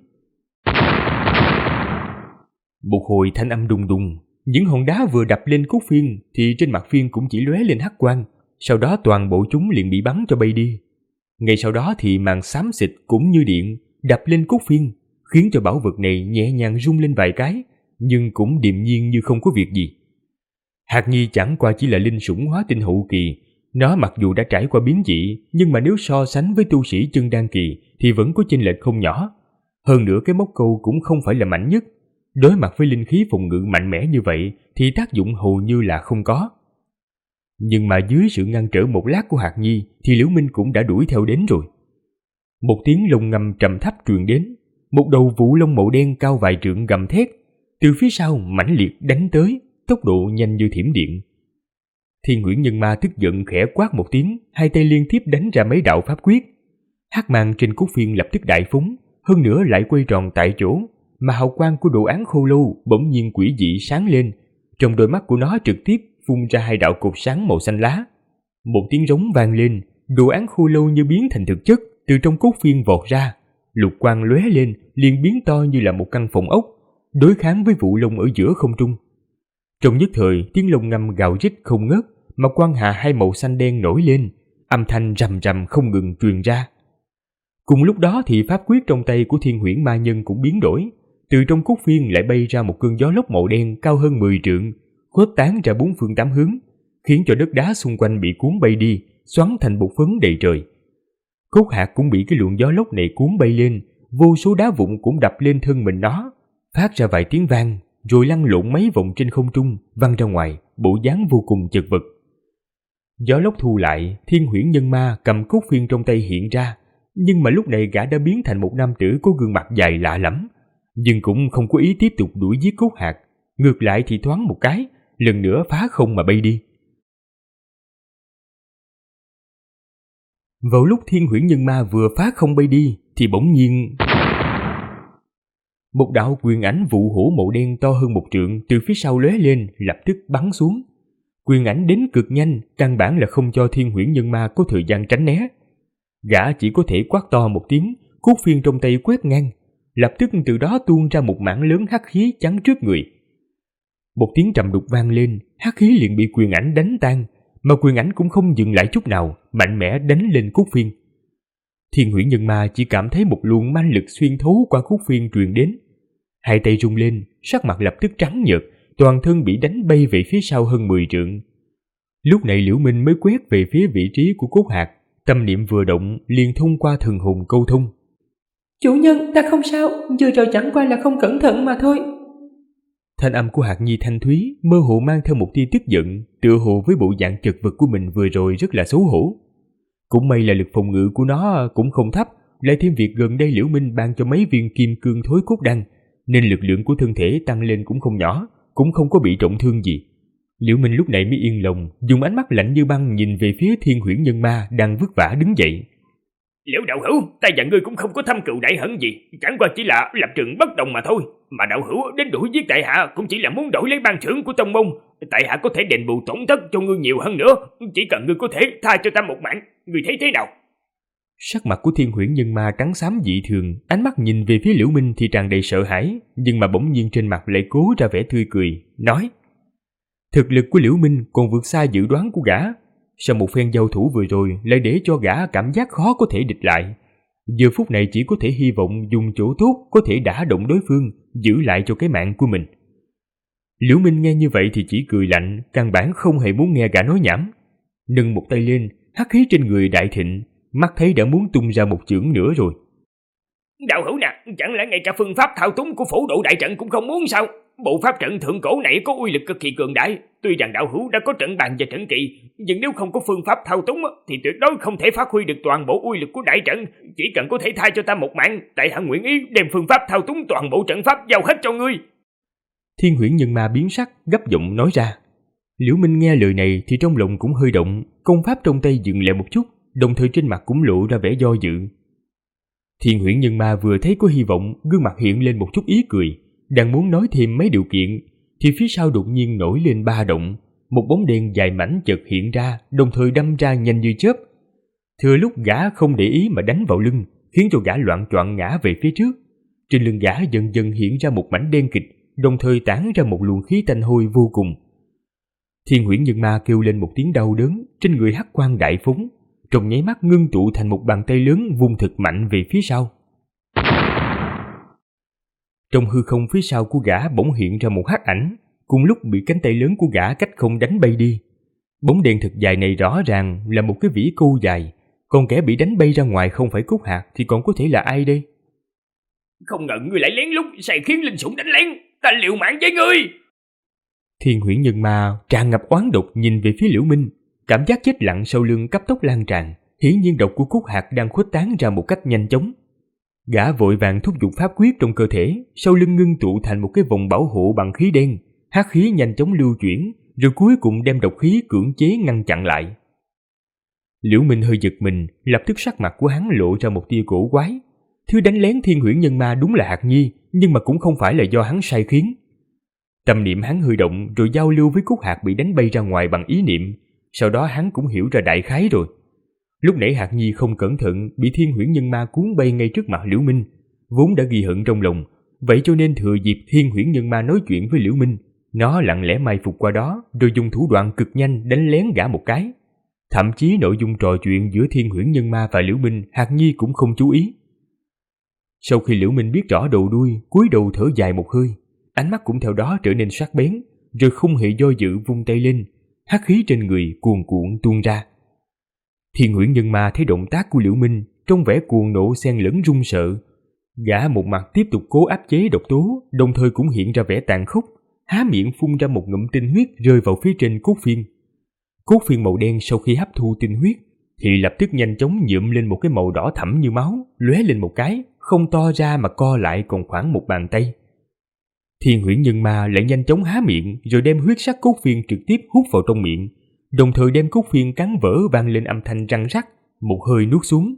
Một hồi thanh âm đùng đùng, những hòn đá vừa đập lên cốt phiên thì trên mặt phiên cũng chỉ lóe lên hắc quang, sau đó toàn bộ chúng liền bị bắn cho bay đi. Ngay sau đó thì màn xám xịt cũng như điện đập lên cốt phiên, khiến cho bảo vật này nhẹ nhàng rung lên vài cái, nhưng cũng điềm nhiên như không có việc gì. Hạt Nhi chẳng qua chỉ là linh sủng hóa tinh hậu kỳ, nó mặc dù đã trải qua biến dị, nhưng mà nếu so sánh với tu sĩ chân đan kỳ thì vẫn có chênh lệch không nhỏ. Hơn nữa cái móc câu cũng không phải là mạnh nhất, đối mặt với linh khí phòng ngự mạnh mẽ như vậy thì tác dụng hầu như là không có. Nhưng mà dưới sự ngăn trở một lát của Hạt Nhi thì Liễu Minh cũng đã đuổi theo đến rồi. Một tiếng lông ngâm trầm thấp truyền đến, một đầu vũ lông màu đen cao vài trượng gầm thét, từ phía sau mãnh liệt đánh tới, tốc độ nhanh như thiểm điện. Thiên Huyễn Nhân Ma tức giận khẽ quát một tiếng, 2 tay liên tiếp đánh ra mấy đạo pháp quyết. Hắc mang trên cốt phiên lập tức đại phóng, hơn nữa lại quay tròn tại chỗ, mà hào quang của đồ án khô lâu bỗng nhiên quỷ dị sáng lên, trong đôi mắt của nó trực tiếp phun ra 2 đạo cột sáng màu xanh lá. Một tiếng rống vang lên, đồ án khô lâu như biến thành thực chất từ trong cốt phiên vọt ra, lục quang lóe lên liền biến to như là một căn phòng ốc, đối kháng với vụ lông ở giữa không trung. Trong nhất thời tiếng lông ngâm gào rít không ngớt, mà quang hà hai màu xanh đen nổi lên, âm thanh rầm rầm không ngừng truyền ra. Cùng lúc đó thì pháp quyết trong tay của Thiên Huyễn Ma Nhân cũng biến đổi, từ trong cốt phiên lại bay ra một cơn gió lốc màu đen cao hơn 10 trượng, khuếch tán ra bốn phương tám hướng, khiến cho đất đá xung quanh bị cuốn bay đi, xoắn thành bột phấn đầy trời. Cốt hạt cũng bị cái luồng gió lốc này cuốn bay lên, vô số đá vụn cũng đập lên thân mình nó, phát ra vài tiếng vang, rồi lăn lộn mấy vòng trên không trung, văng ra ngoài, bộ dáng vô cùng chật vật. Gió lốc thu lại, Thiên Huyễn Nhân Ma cầm cốt phiên trong tay hiện ra, nhưng mà lúc này gã đã biến thành một nam tử có gương mặt dài lạ lẫm, nhưng cũng không có ý tiếp tục đuổi giết cốt hạt, ngược lại thì thoáng một cái, lần nữa phá không mà bay đi. Vào lúc Thiên Huyễn Nhân Ma vừa phá không bay đi thì bỗng nhiên một đạo quyền ảnh vụ hổ màu đen to hơn 1 trượng từ phía sau lóe lên, lập tức bắn xuống. Quyền ảnh đến cực nhanh, căn bản là không cho Thiên Huyễn Nhân Ma có thời gian tránh né. Gã chỉ có thể quát to một tiếng, cốt phiên trong tay quét ngang, lập tức từ đó tuôn ra một mảng lớn hắc khí chắn trước người. Một tiếng trầm đục vang lên, hắc khí liền bị quyền ảnh đánh tan, mà quyền ảnh cũng không dừng lại chút nào, mạnh mẽ đánh lên cốt phiên. Thiên Huyễn Nhân Ma chỉ cảm thấy một luồng manh lực xuyên thấu qua cốt phiên truyền đến, hai tay rung lên, sắc mặt lập tức trắng nhợt, toàn thân bị đánh bay về phía sau hơn 10 trượng. Lúc này Liễu Minh mới quét về phía vị trí của cốt hạt, tâm niệm vừa động liền thông qua thần hồn câu thông. Chủ nhân, ta không sao, vừa rồi chẳng qua là không cẩn thận mà thôi. Thanh âm của Hạt Nhi thanh thúy, mơ hồ mang theo một tia tức giận, tựa hồ với bộ dạng chật vật của mình vừa rồi rất là xấu hổ. Cũng may là lực phòng ngự của nó cũng không thấp, lại thêm việc gần đây Liễu Minh ban cho mấy viên kim cương thối cốt đan, nên lực lượng của thân thể tăng lên cũng không nhỏ, cũng không có bị trọng thương gì. Liễu Minh lúc này mới yên lòng, dùng ánh mắt lạnh như băng nhìn về phía Thiên Huyễn Nhân Ma đang vất vả đứng dậy. Liễu đạo hữu, ta và ngươi cũng không có thâm cừu đại hận gì, chẳng qua chỉ là lập trường bất đồng mà thôi. Mà đạo hữu đến đuổi giết tại hạ cũng chỉ là muốn đổi lấy ban thưởng của tông môn. Tại hạ có thể đền bù tổn thất cho ngươi nhiều hơn nữa, chỉ cần ngươi có thể tha cho ta một mạng, ngươi thấy thế nào? Sắc mặt của Thiên Huyễn Nhân Ma trắng xám dị thường, ánh mắt nhìn về phía Liễu Minh thì tràn đầy sợ hãi, nhưng mà bỗng nhiên trên mặt lại cố ra vẻ tươi cười, nói: thực lực của Liễu Minh còn vượt xa dự đoán của gã. Sau một phen giao thủ vừa rồi lại để cho gã cảm giác khó có thể địch lại. Giờ phút này chỉ có thể hy vọng dùng chỗ tốt có thể đả động đối phương, giữ lại cho cái mạng của mình. Liễu Minh nghe như vậy thì chỉ cười lạnh, căn bản không hề muốn nghe gã nói nhảm. Nâng một tay lên, hắc khí trên người đại thịnh, mắt thấy đã muốn tung ra một chưởng nữa rồi. Đạo hữu nè, chẳng lẽ ngay cả phương pháp thao túng của phổ độ đại trận cũng không muốn sao? Bộ pháp trận thượng cổ này có uy lực cực kỳ cường đại, tuy rằng đạo hữu đã có trận bàn và trận kỵ, nhưng nếu không có phương pháp thao túng thì tuyệt đối không thể phát huy được toàn bộ uy lực của đại trận. Chỉ cần có thể tha cho ta một mạng, tại hạ nguyện ý đem phương pháp thao túng toàn bộ trận pháp giao hết cho ngươi. Thiên Huyễn Nhân Ma biến sắc, gấp giọng nói ra. Liễu Minh nghe lời này thì trong lòng cũng hơi động, công pháp trong tay dừng lại một chút, đồng thời trên mặt cũng lộ ra vẻ do dự. Thiên Huyễn Nhân Ma vừa thấy có hy vọng, gương mặt hiện lên một chút ý cười, đang muốn nói thêm mấy điều kiện thì phía sau đột nhiên nổi lên ba động, một bóng đen dài mảnh chợt hiện ra, đồng thời đâm ra nhanh như chớp. Thừa lúc gã không để ý mà đánh vào lưng, khiến cho gã loạng choạng ngã về phía trước. Trên lưng gã dần dần hiện ra một mảnh đen kịt, đồng thời tản ra một luồng khí tanh hôi vô cùng. Thiên Huyễn Nhân Ma kêu lên một tiếng đau đớn, trên người hắc quang đại phóng, trong nháy mắt ngưng tụ thành một bàn tay lớn vung thật mạnh về phía sau. Trong hư không phía sau của gã bỗng hiện ra một hắc ảnh, cùng lúc bị cánh tay lớn của gã cách không đánh bay đi. Bóng đen thật dài này rõ ràng là một cái vĩ câu dài, còn kẻ bị đánh bay ra ngoài không phải Cốt Hạt thì còn có thể là ai đây? Không ngờ ngươi lại lén lút sai khiến linh sủng đánh lén, ta liều mạng với ngươi. Thiên Huyễn Nhân Ma tràn ngập oán độc nhìn về phía Liễu Minh, cảm giác chết lặng sau lưng cấp tốc lan tràn, hiển nhiên độc của Cốt Hạt đang khuếch tán ra một cách nhanh chóng. Gã vội vàng thúc giục pháp quyết trong cơ thể, sau lưng ngưng tụ thành một cái vòng bảo hộ bằng khí đen, hắc khí nhanh chóng lưu chuyển, rồi cuối cùng đem độc khí cưỡng chế ngăn chặn lại. Liễu Minh hơi giật mình, lập tức sắc mặt của hắn lộ ra một tia cổ quái. Thứ đánh lén Thiên Huyễn Nhân Ma đúng là Hạt Nhi, nhưng mà cũng không phải là do hắn sai khiến. Tâm niệm hắn hơi động rồi giao lưu với Cốt Hạt bị đánh bay ra ngoài bằng ý niệm, sau đó hắn cũng hiểu ra đại khái rồi. Lúc nãy Hạt Nhi không cẩn thận bị Thiên Huyễn Nhân Ma cuốn bay ngay trước mặt Liễu Minh, vốn đã ghi hận trong lòng, vậy cho nên thừa dịp Thiên Huyễn Nhân Ma nói chuyện với Liễu Minh, Nó lặng lẽ mai phục qua đó, rồi dùng thủ đoạn cực nhanh đánh lén gã một cái. Thậm chí nội dung trò chuyện giữa Thiên Huyễn Nhân Ma và Liễu Minh, Hạc Nhi cũng không chú ý. Sau khi Liễu Minh biết rõ đầu đuôi, cúi đầu thở dài một hơi, ánh mắt cũng theo đó trở nên sắc bén, rồi không hề do dự vung tay lên, hắc khí trên người cuồn cuộn tuôn ra. Thiên Huyễn Nhân Ma thấy động tác của Liễu Minh, trong vẻ cuồng nộ xen lẫn run sợ. Gã một mặt tiếp tục cố áp chế độc tố, đồng thời cũng hiện ra vẻ tàn khốc, há miệng phun ra một ngụm tinh huyết rơi vào phía trên cốt phiên. Cốt phiên màu đen sau khi hấp thu tinh huyết thì lập tức nhanh chóng nhuộm lên một cái màu đỏ thẫm như máu, lóe lên một cái, không to ra mà co lại còn khoảng một bàn tay. Thiên Huyễn Nhân Ma lại nhanh chóng há miệng rồi đem huyết sắc cốt phiên trực tiếp hút vào trong miệng, đồng thời đem cốt phiên cắn vỡ vang lên âm thanh răng rắc, một hơi nuốt xuống.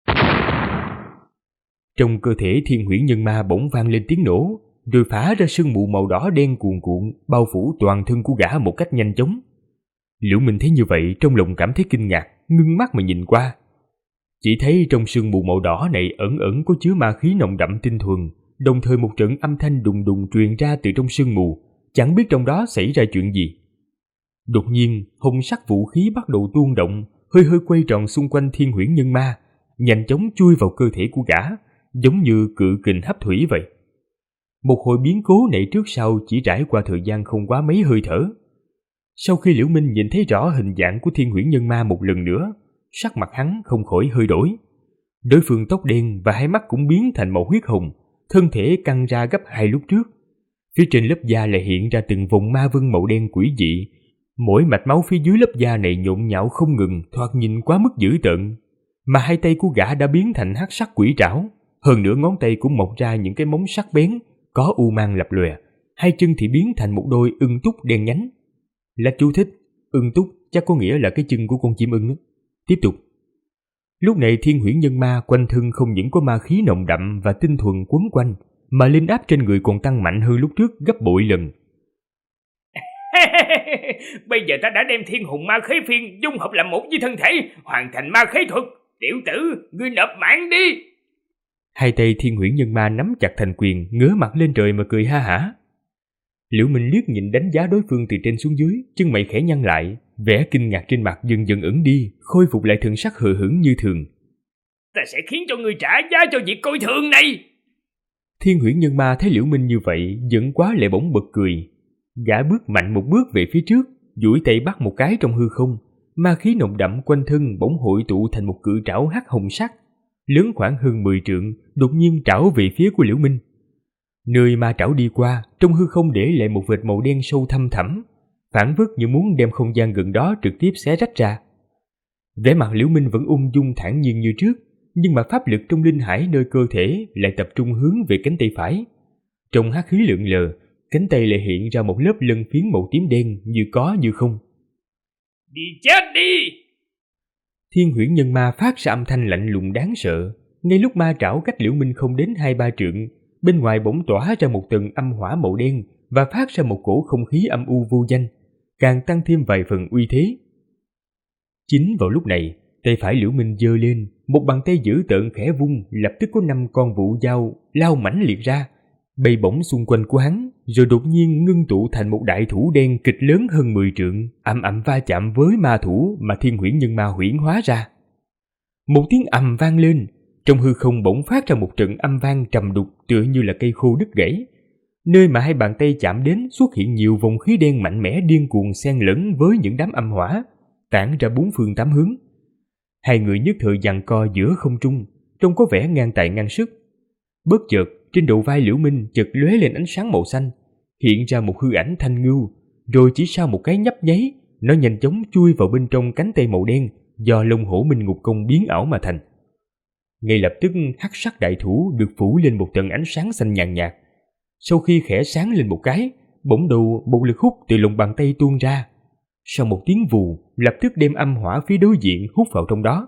Trong cơ thể Thiên Huyễn Nhân Ma bỗng vang lên tiếng nổ, rồi phả ra sương mù màu đỏ đen cuồn cuộn bao phủ toàn thân của gã một cách nhanh chóng. Liễu Minh thấy như vậy trong lòng cảm thấy kinh ngạc, ngưng mắt mà nhìn qua. Chỉ thấy trong sương mù màu đỏ này ẩn ẩn có chứa ma khí nồng đậm tinh thuần, đồng thời một trận âm thanh đùng đùng truyền ra từ trong sương mù, chẳng biết trong đó xảy ra chuyện gì. Đột nhiên, hồng sắc vũ khí bắt đầu tuôn động, hơi hơi quay tròn xung quanh Thiên Huyễn Nhân Ma, nhanh chóng chui vào cơ thể của gã, giống như cự kình hấp thủy vậy. Một hồi biến cố này trước sau chỉ trải qua thời gian không quá mấy hơi thở. Sau khi Liễu Minh nhìn thấy rõ hình dạng của Thiên Huyễn Nhân Ma một lần nữa, sắc mặt hắn không khỏi hơi đổi. Đối phương tóc đen và hai mắt cũng biến thành màu huyết hồng, thân thể căng ra gấp 2 lúc trước. Phía trên lớp da lại hiện ra từng vùng ma vân màu đen quỷ dị. Mỗi mạch máu phía dưới lớp da này nhộn nhạo không ngừng, thoạt nhìn quá mức dữ tợn. Mà hai tay của gã đã biến thành hắc sắc quỷ trảo, hơn nữa ngón tay cũng mọc ra những cái móng sắc bén, có u mang lập lòe. Hai chân thì biến thành một đôi ưng túc đen nhánh. Là chú thích, ưng túc chắc có nghĩa là cái chân của con chim ưng đó. Tiếp tục. Lúc này Thiên Huyễn Nhân Ma quanh thân không những có ma khí nồng đậm và tinh thuần quấn quanh, mà linh áp trên người còn tăng mạnh hơn lúc trước gấp bội lần. Bây giờ ta đã đem Thiên Hùng Ma Khế Phiên dung hợp làm một với thân thể, hoàn thành ma khế thuật. Tiểu tử, ngươi nộp mạng đi. Hai tay Thiên Huyễn Nhân Ma nắm chặt thành quyền, ngửa mặt lên trời mà cười ha hả. Liễu Minh liếc nhìn đánh giá đối phương từ trên xuống dưới, chân mày khẽ nhăn lại, vẻ kinh ngạc trên mặt dần dần ẩn đi, khôi phục lại thần sắc hờ hững như thường. Ta sẽ khiến cho ngươi trả giá cho việc coi thường này. Thiên Huyễn Nhân Ma thấy Liễu Minh như vậy, giận quá lại bỗng bật cười. Gã bước mạnh một bước về phía trước, duỗi tay bắt một cái trong hư không, ma khí nồng đậm quanh thân bỗng hội tụ thành một cự trảo hắc hồng sắc, lớn khoảng hơn 10 trượng, đột nhiên trảo về phía của Liễu Minh. Nơi ma trảo đi qua, trong hư không để lại một vệt màu đen sâu thăm thẳm, phảng phất như muốn đem không gian gần đó trực tiếp xé rách ra. Vẻ mặt Liễu Minh vẫn ung dung thản nhiên như trước, nhưng mà pháp lực trong linh hải nơi cơ thể lại tập trung hướng về cánh tay phải. Trong hắc khí lượn lờ, cánh tay lại hiện ra một lớp lân phiến màu tím đen như có như không. Đi chết đi! Thiên Huyễn Nhân Ma phát ra âm thanh lạnh lùng đáng sợ. Ngay lúc ma trảo cách Liễu Minh không đến 2-3 trượng, bên ngoài bỗng tỏa ra một tầng âm hỏa màu đen và phát ra một cổ không khí âm u vô danh, càng tăng thêm vài phần uy thế. Chính vào lúc này, tay phải Liễu Minh giơ lên, một bàn tay dữ tợn khẽ vung, lập tức có 5 con vũ dao lao mãnh liệt ra, bay bổng xung quanh của hắn, rồi đột nhiên ngưng tụ thành một đại thủ đen kịch lớn hơn 10 trượng, ầm ầm va chạm với ma thủ mà Thiên Huyễn Nhân Ma huyễn hóa ra. Một tiếng ầm vang lên, trong hư không bỗng phát ra một trận âm vang trầm đục tựa như là cây khô đứt gãy. Nơi mà hai bàn tay chạm đến xuất hiện nhiều vòng khí đen mạnh mẽ điên cuồng xen lẫn với những đám âm hỏa, tản ra 4 phương 8 hướng. Hai người nhất thời giằng co giữa không trung, trông có vẻ ngang tài ngang sức. Bất chợt, trên đầu vai Liễu Minh chợt lóe lên ánh sáng màu xanh, hiện ra một hư ảnh thanh ngưu, rồi chỉ sau một cái nhấp nháy, nó nhanh chóng chui vào bên trong cánh tay màu đen do Long Hổ Minh Ngục Công biến ảo mà thành. Ngay lập tức hắc sắc đại thủ được phủ lên một tầng ánh sáng xanh nhàn nhạt. Sau khi khẽ sáng lên một cái, bỗng đầu một lực hút từ lòng bàn tay tuôn ra. Sau một tiếng vù, lập tức đem âm hỏa phía đối diện hút vào trong đó.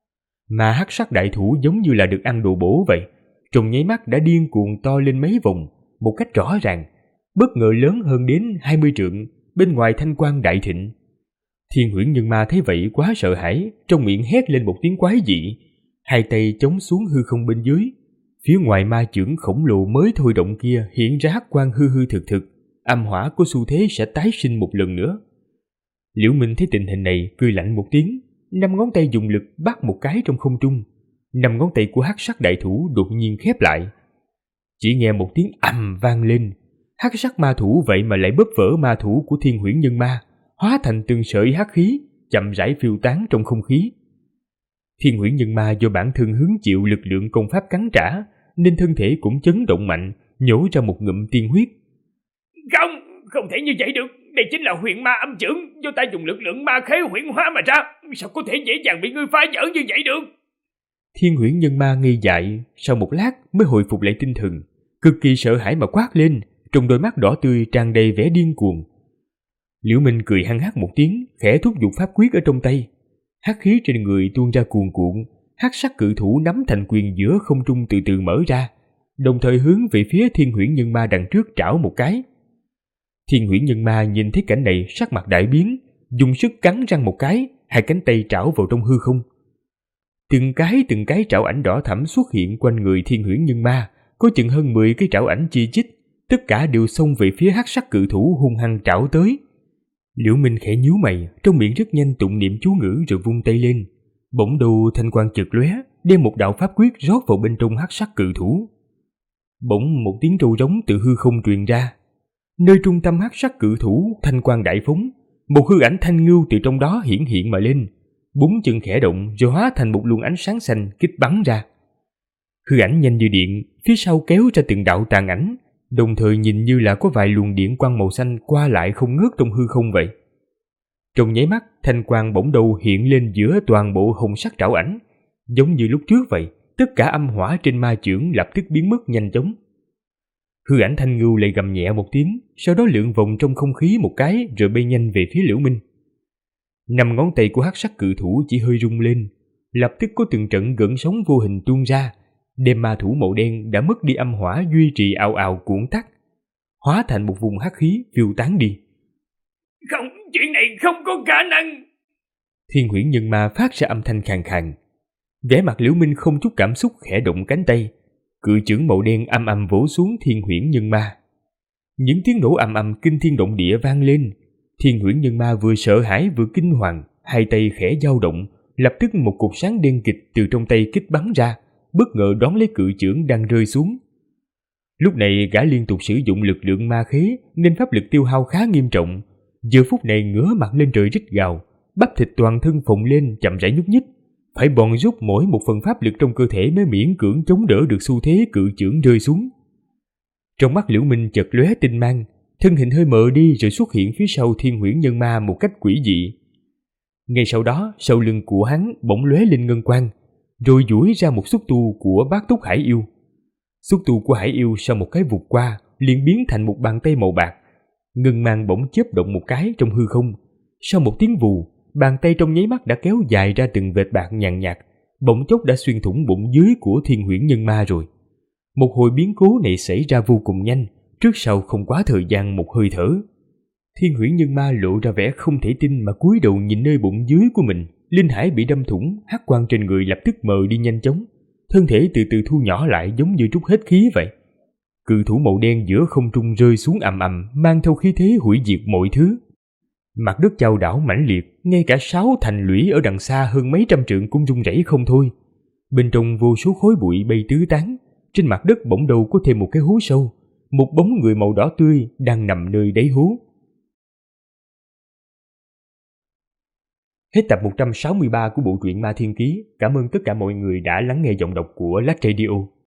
Mà hắc sắc đại thủ giống như là được ăn đồ bổ vậy, trong nháy mắt đã điên cuồng to lên mấy vòng, một cách rõ ràng, bất ngờ lớn hơn đến 20 trượng, bên ngoài thanh quang đại thịnh. Thiên Huyễn Nhân Ma thấy vậy quá sợ hãi, trong miệng hét lên một tiếng quái dị, hai tay chống xuống hư không bên dưới. Phía ngoài ma chưởng khổng lồ mới thôi động kia hiện ra hắc quang hư hư thực thực, âm hỏa có xu thế sẽ tái sinh một lần nữa. Liễu Minh thấy tình hình này, cười lạnh một tiếng, 5 ngón tay dùng lực bắt một cái trong không trung. 5 ngón tay của hắc sắc đại thủ đột nhiên khép lại. Chỉ nghe một tiếng ầm vang lên, hắc sắc ma thủ vậy mà lại bóp vỡ ma thủ của Thiên Huyễn Nhân Ma, hóa thành từng sợi hắc khí, chậm rãi phiêu tán trong không khí. Thiên Huyễn Nhân Ma do bản thân hứng chịu lực lượng công pháp cắn trả, nên thân thể cũng chấn động mạnh, nhổ ra một ngụm tiên huyết. Không thể như vậy được. Đây chính là huyền ma âm chưởng, do ta dùng lực lượng ma khế huyễn hóa mà ra. Sao có thể dễ dàng bị ngươi phá vỡ như vậy được? Thiên Huyễn Nhân Ma ngây dại, sau một lát mới hồi phục lại tinh thần, cực kỳ sợ hãi mà quát lên, trong đôi mắt đỏ tươi tràn đầy vẻ điên cuồng. Liễu Minh cười hăng hắc một tiếng, khẽ thúc giục pháp quyết ở trong tay. Hắc khí trên người tuôn ra cuồn cuộn, hắc sắc cự thủ nắm thành quyền giữa không trung từ từ mở ra, đồng thời hướng về phía Thiên Huyễn Nhân Ma đằng trước trảo một cái. Thiên Huyễn Nhân Ma nhìn thấy cảnh này, sắc mặt đại biến, dùng sức cắn răng một cái, hai cánh tay trảo vào trong hư không. Từng cái trảo ảnh đỏ thẫm xuất hiện quanh người Thiên Huyễn Nhân Ma, có chừng hơn 10 cái trảo ảnh chi chít, tất cả đều xông về phía hắc sắc cự thủ hung hăng trảo tới. Liễu Minh khẽ nhíu mày, trong miệng rất nhanh tụng niệm chú ngữ rồi vung tay lên. Bỗng đầu thanh quang chợt lóe, đem một đạo pháp quyết rót vào bên trong hắc sắc cự thủ. Bỗng một tiếng râu rống từ hư không truyền ra. Nơi trung tâm hắc sắc cự thủ, thanh quang đại phóng, một hư ảnh thanh ngưu từ trong đó hiển hiện mà lên, 4 chân khẽ động rồi hóa thành một luồng ánh sáng xanh kích bắn ra. Hư ảnh nhanh như điện, phía sau kéo ra từng đạo tàn ảnh, đồng thời nhìn như là có vài luồng điện quang màu xanh qua lại không ngớt trong hư không vậy. Trong nháy mắt, thanh quang bỗng đầu hiện lên giữa toàn bộ hồng sắc trảo ảnh, giống như lúc trước vậy, tất cả âm hỏa trên ma chưởng lập tức biến mất nhanh chóng. Hư ảnh thanh ngưu lại gầm nhẹ một tiếng, sau đó lượn vòng trong không khí một cái rồi bay nhanh về phía Liễu Minh. 5 ngón tay của hắc sắc cự thủ chỉ hơi rung lên, lập tức có từng trận gợn sóng vô hình tuôn ra, đem ma thủ màu đen đã mất đi âm hỏa duy trì ào ào cuộn tắt, hóa thành một vùng hắc khí phiêu tán đi. Không, chuyện này không có khả năng. Thiên Huyễn Nhân Ma phát ra âm thanh khàn khàn. Vẻ mặt Liễu Minh không chút cảm xúc khẽ động cánh tay, cự chưởng màu đen âm âm vỗ xuống Thiên Huyễn Nhân Ma. Những tiếng nổ ầm ầm kinh thiên động địa vang lên. Thiên Huyễn Nhân Ma vừa sợ hãi vừa kinh hoàng, hai tay khẽ dao động, lập tức một cột sáng đen kịt từ trong tay kích bắn ra, bất ngờ đón lấy cự chưởng đang rơi xuống. Lúc này gã liên tục sử dụng lực lượng ma khế nên pháp lực tiêu hao khá nghiêm trọng. Giờ phút này ngửa mặt lên trời rít gào, bắp thịt toàn thân phồng lên chậm rãi nhúc nhích, phải bòn rút mỗi một phần pháp lực trong cơ thể mới miễn cưỡng chống đỡ được xu thế cự chưởng rơi xuống. Trong mắt Liễu Minh chợt lóe tinh mang, thân hình hơi mờ đi rồi xuất hiện phía sau Thiên Huyễn Nhân Ma một cách quỷ dị. Ngay sau đó, sau lưng của hắn bỗng lóe lên ngân quang, rồi duỗi ra một xúc tu của Bát Túc Hải Yêu. Xúc tu của Hải Yêu sau một cái vụt qua liền biến thành một bàn tay màu bạc. Ngân mang bỗng chớp động một cái trong hư không. Sau một tiếng vù, bàn tay trong nháy mắt đã kéo dài ra từng vệt bạc nhàn nhạt, bỗng chốc đã xuyên thủng bụng dưới của Thiên Huyễn Nhân Ma rồi. Một hồi biến cố này xảy ra vô cùng nhanh, trước sau không quá thời gian một hơi thở. Thiên Huyễn Nhân Ma lộ ra vẻ không thể tin mà cúi đầu nhìn nơi bụng dưới của mình. Linh hải bị đâm thủng, hắc quang trên người lập tức mờ đi nhanh chóng, thân thể từ từ thu nhỏ lại giống như trút hết khí vậy. Cự thủ màu đen giữa không trung rơi xuống ầm ầm, mang theo khí thế hủy diệt mọi thứ. Mặt đất chao đảo mãnh liệt, ngay cả 6 thành lũy ở đằng xa hơn mấy trăm trượng cũng rung rẩy không thôi. Bên trong vô số khói bụi bay tứ tán, trên mặt đất bỗng đầu có thêm một cái hố sâu, một bóng người màu đỏ tươi đang nằm nơi đáy hố. Hết tập 163 của bộ truyện Ma Thiên Ký. Cảm ơn tất cả mọi người đã lắng nghe giọng đọc của Lách Radio.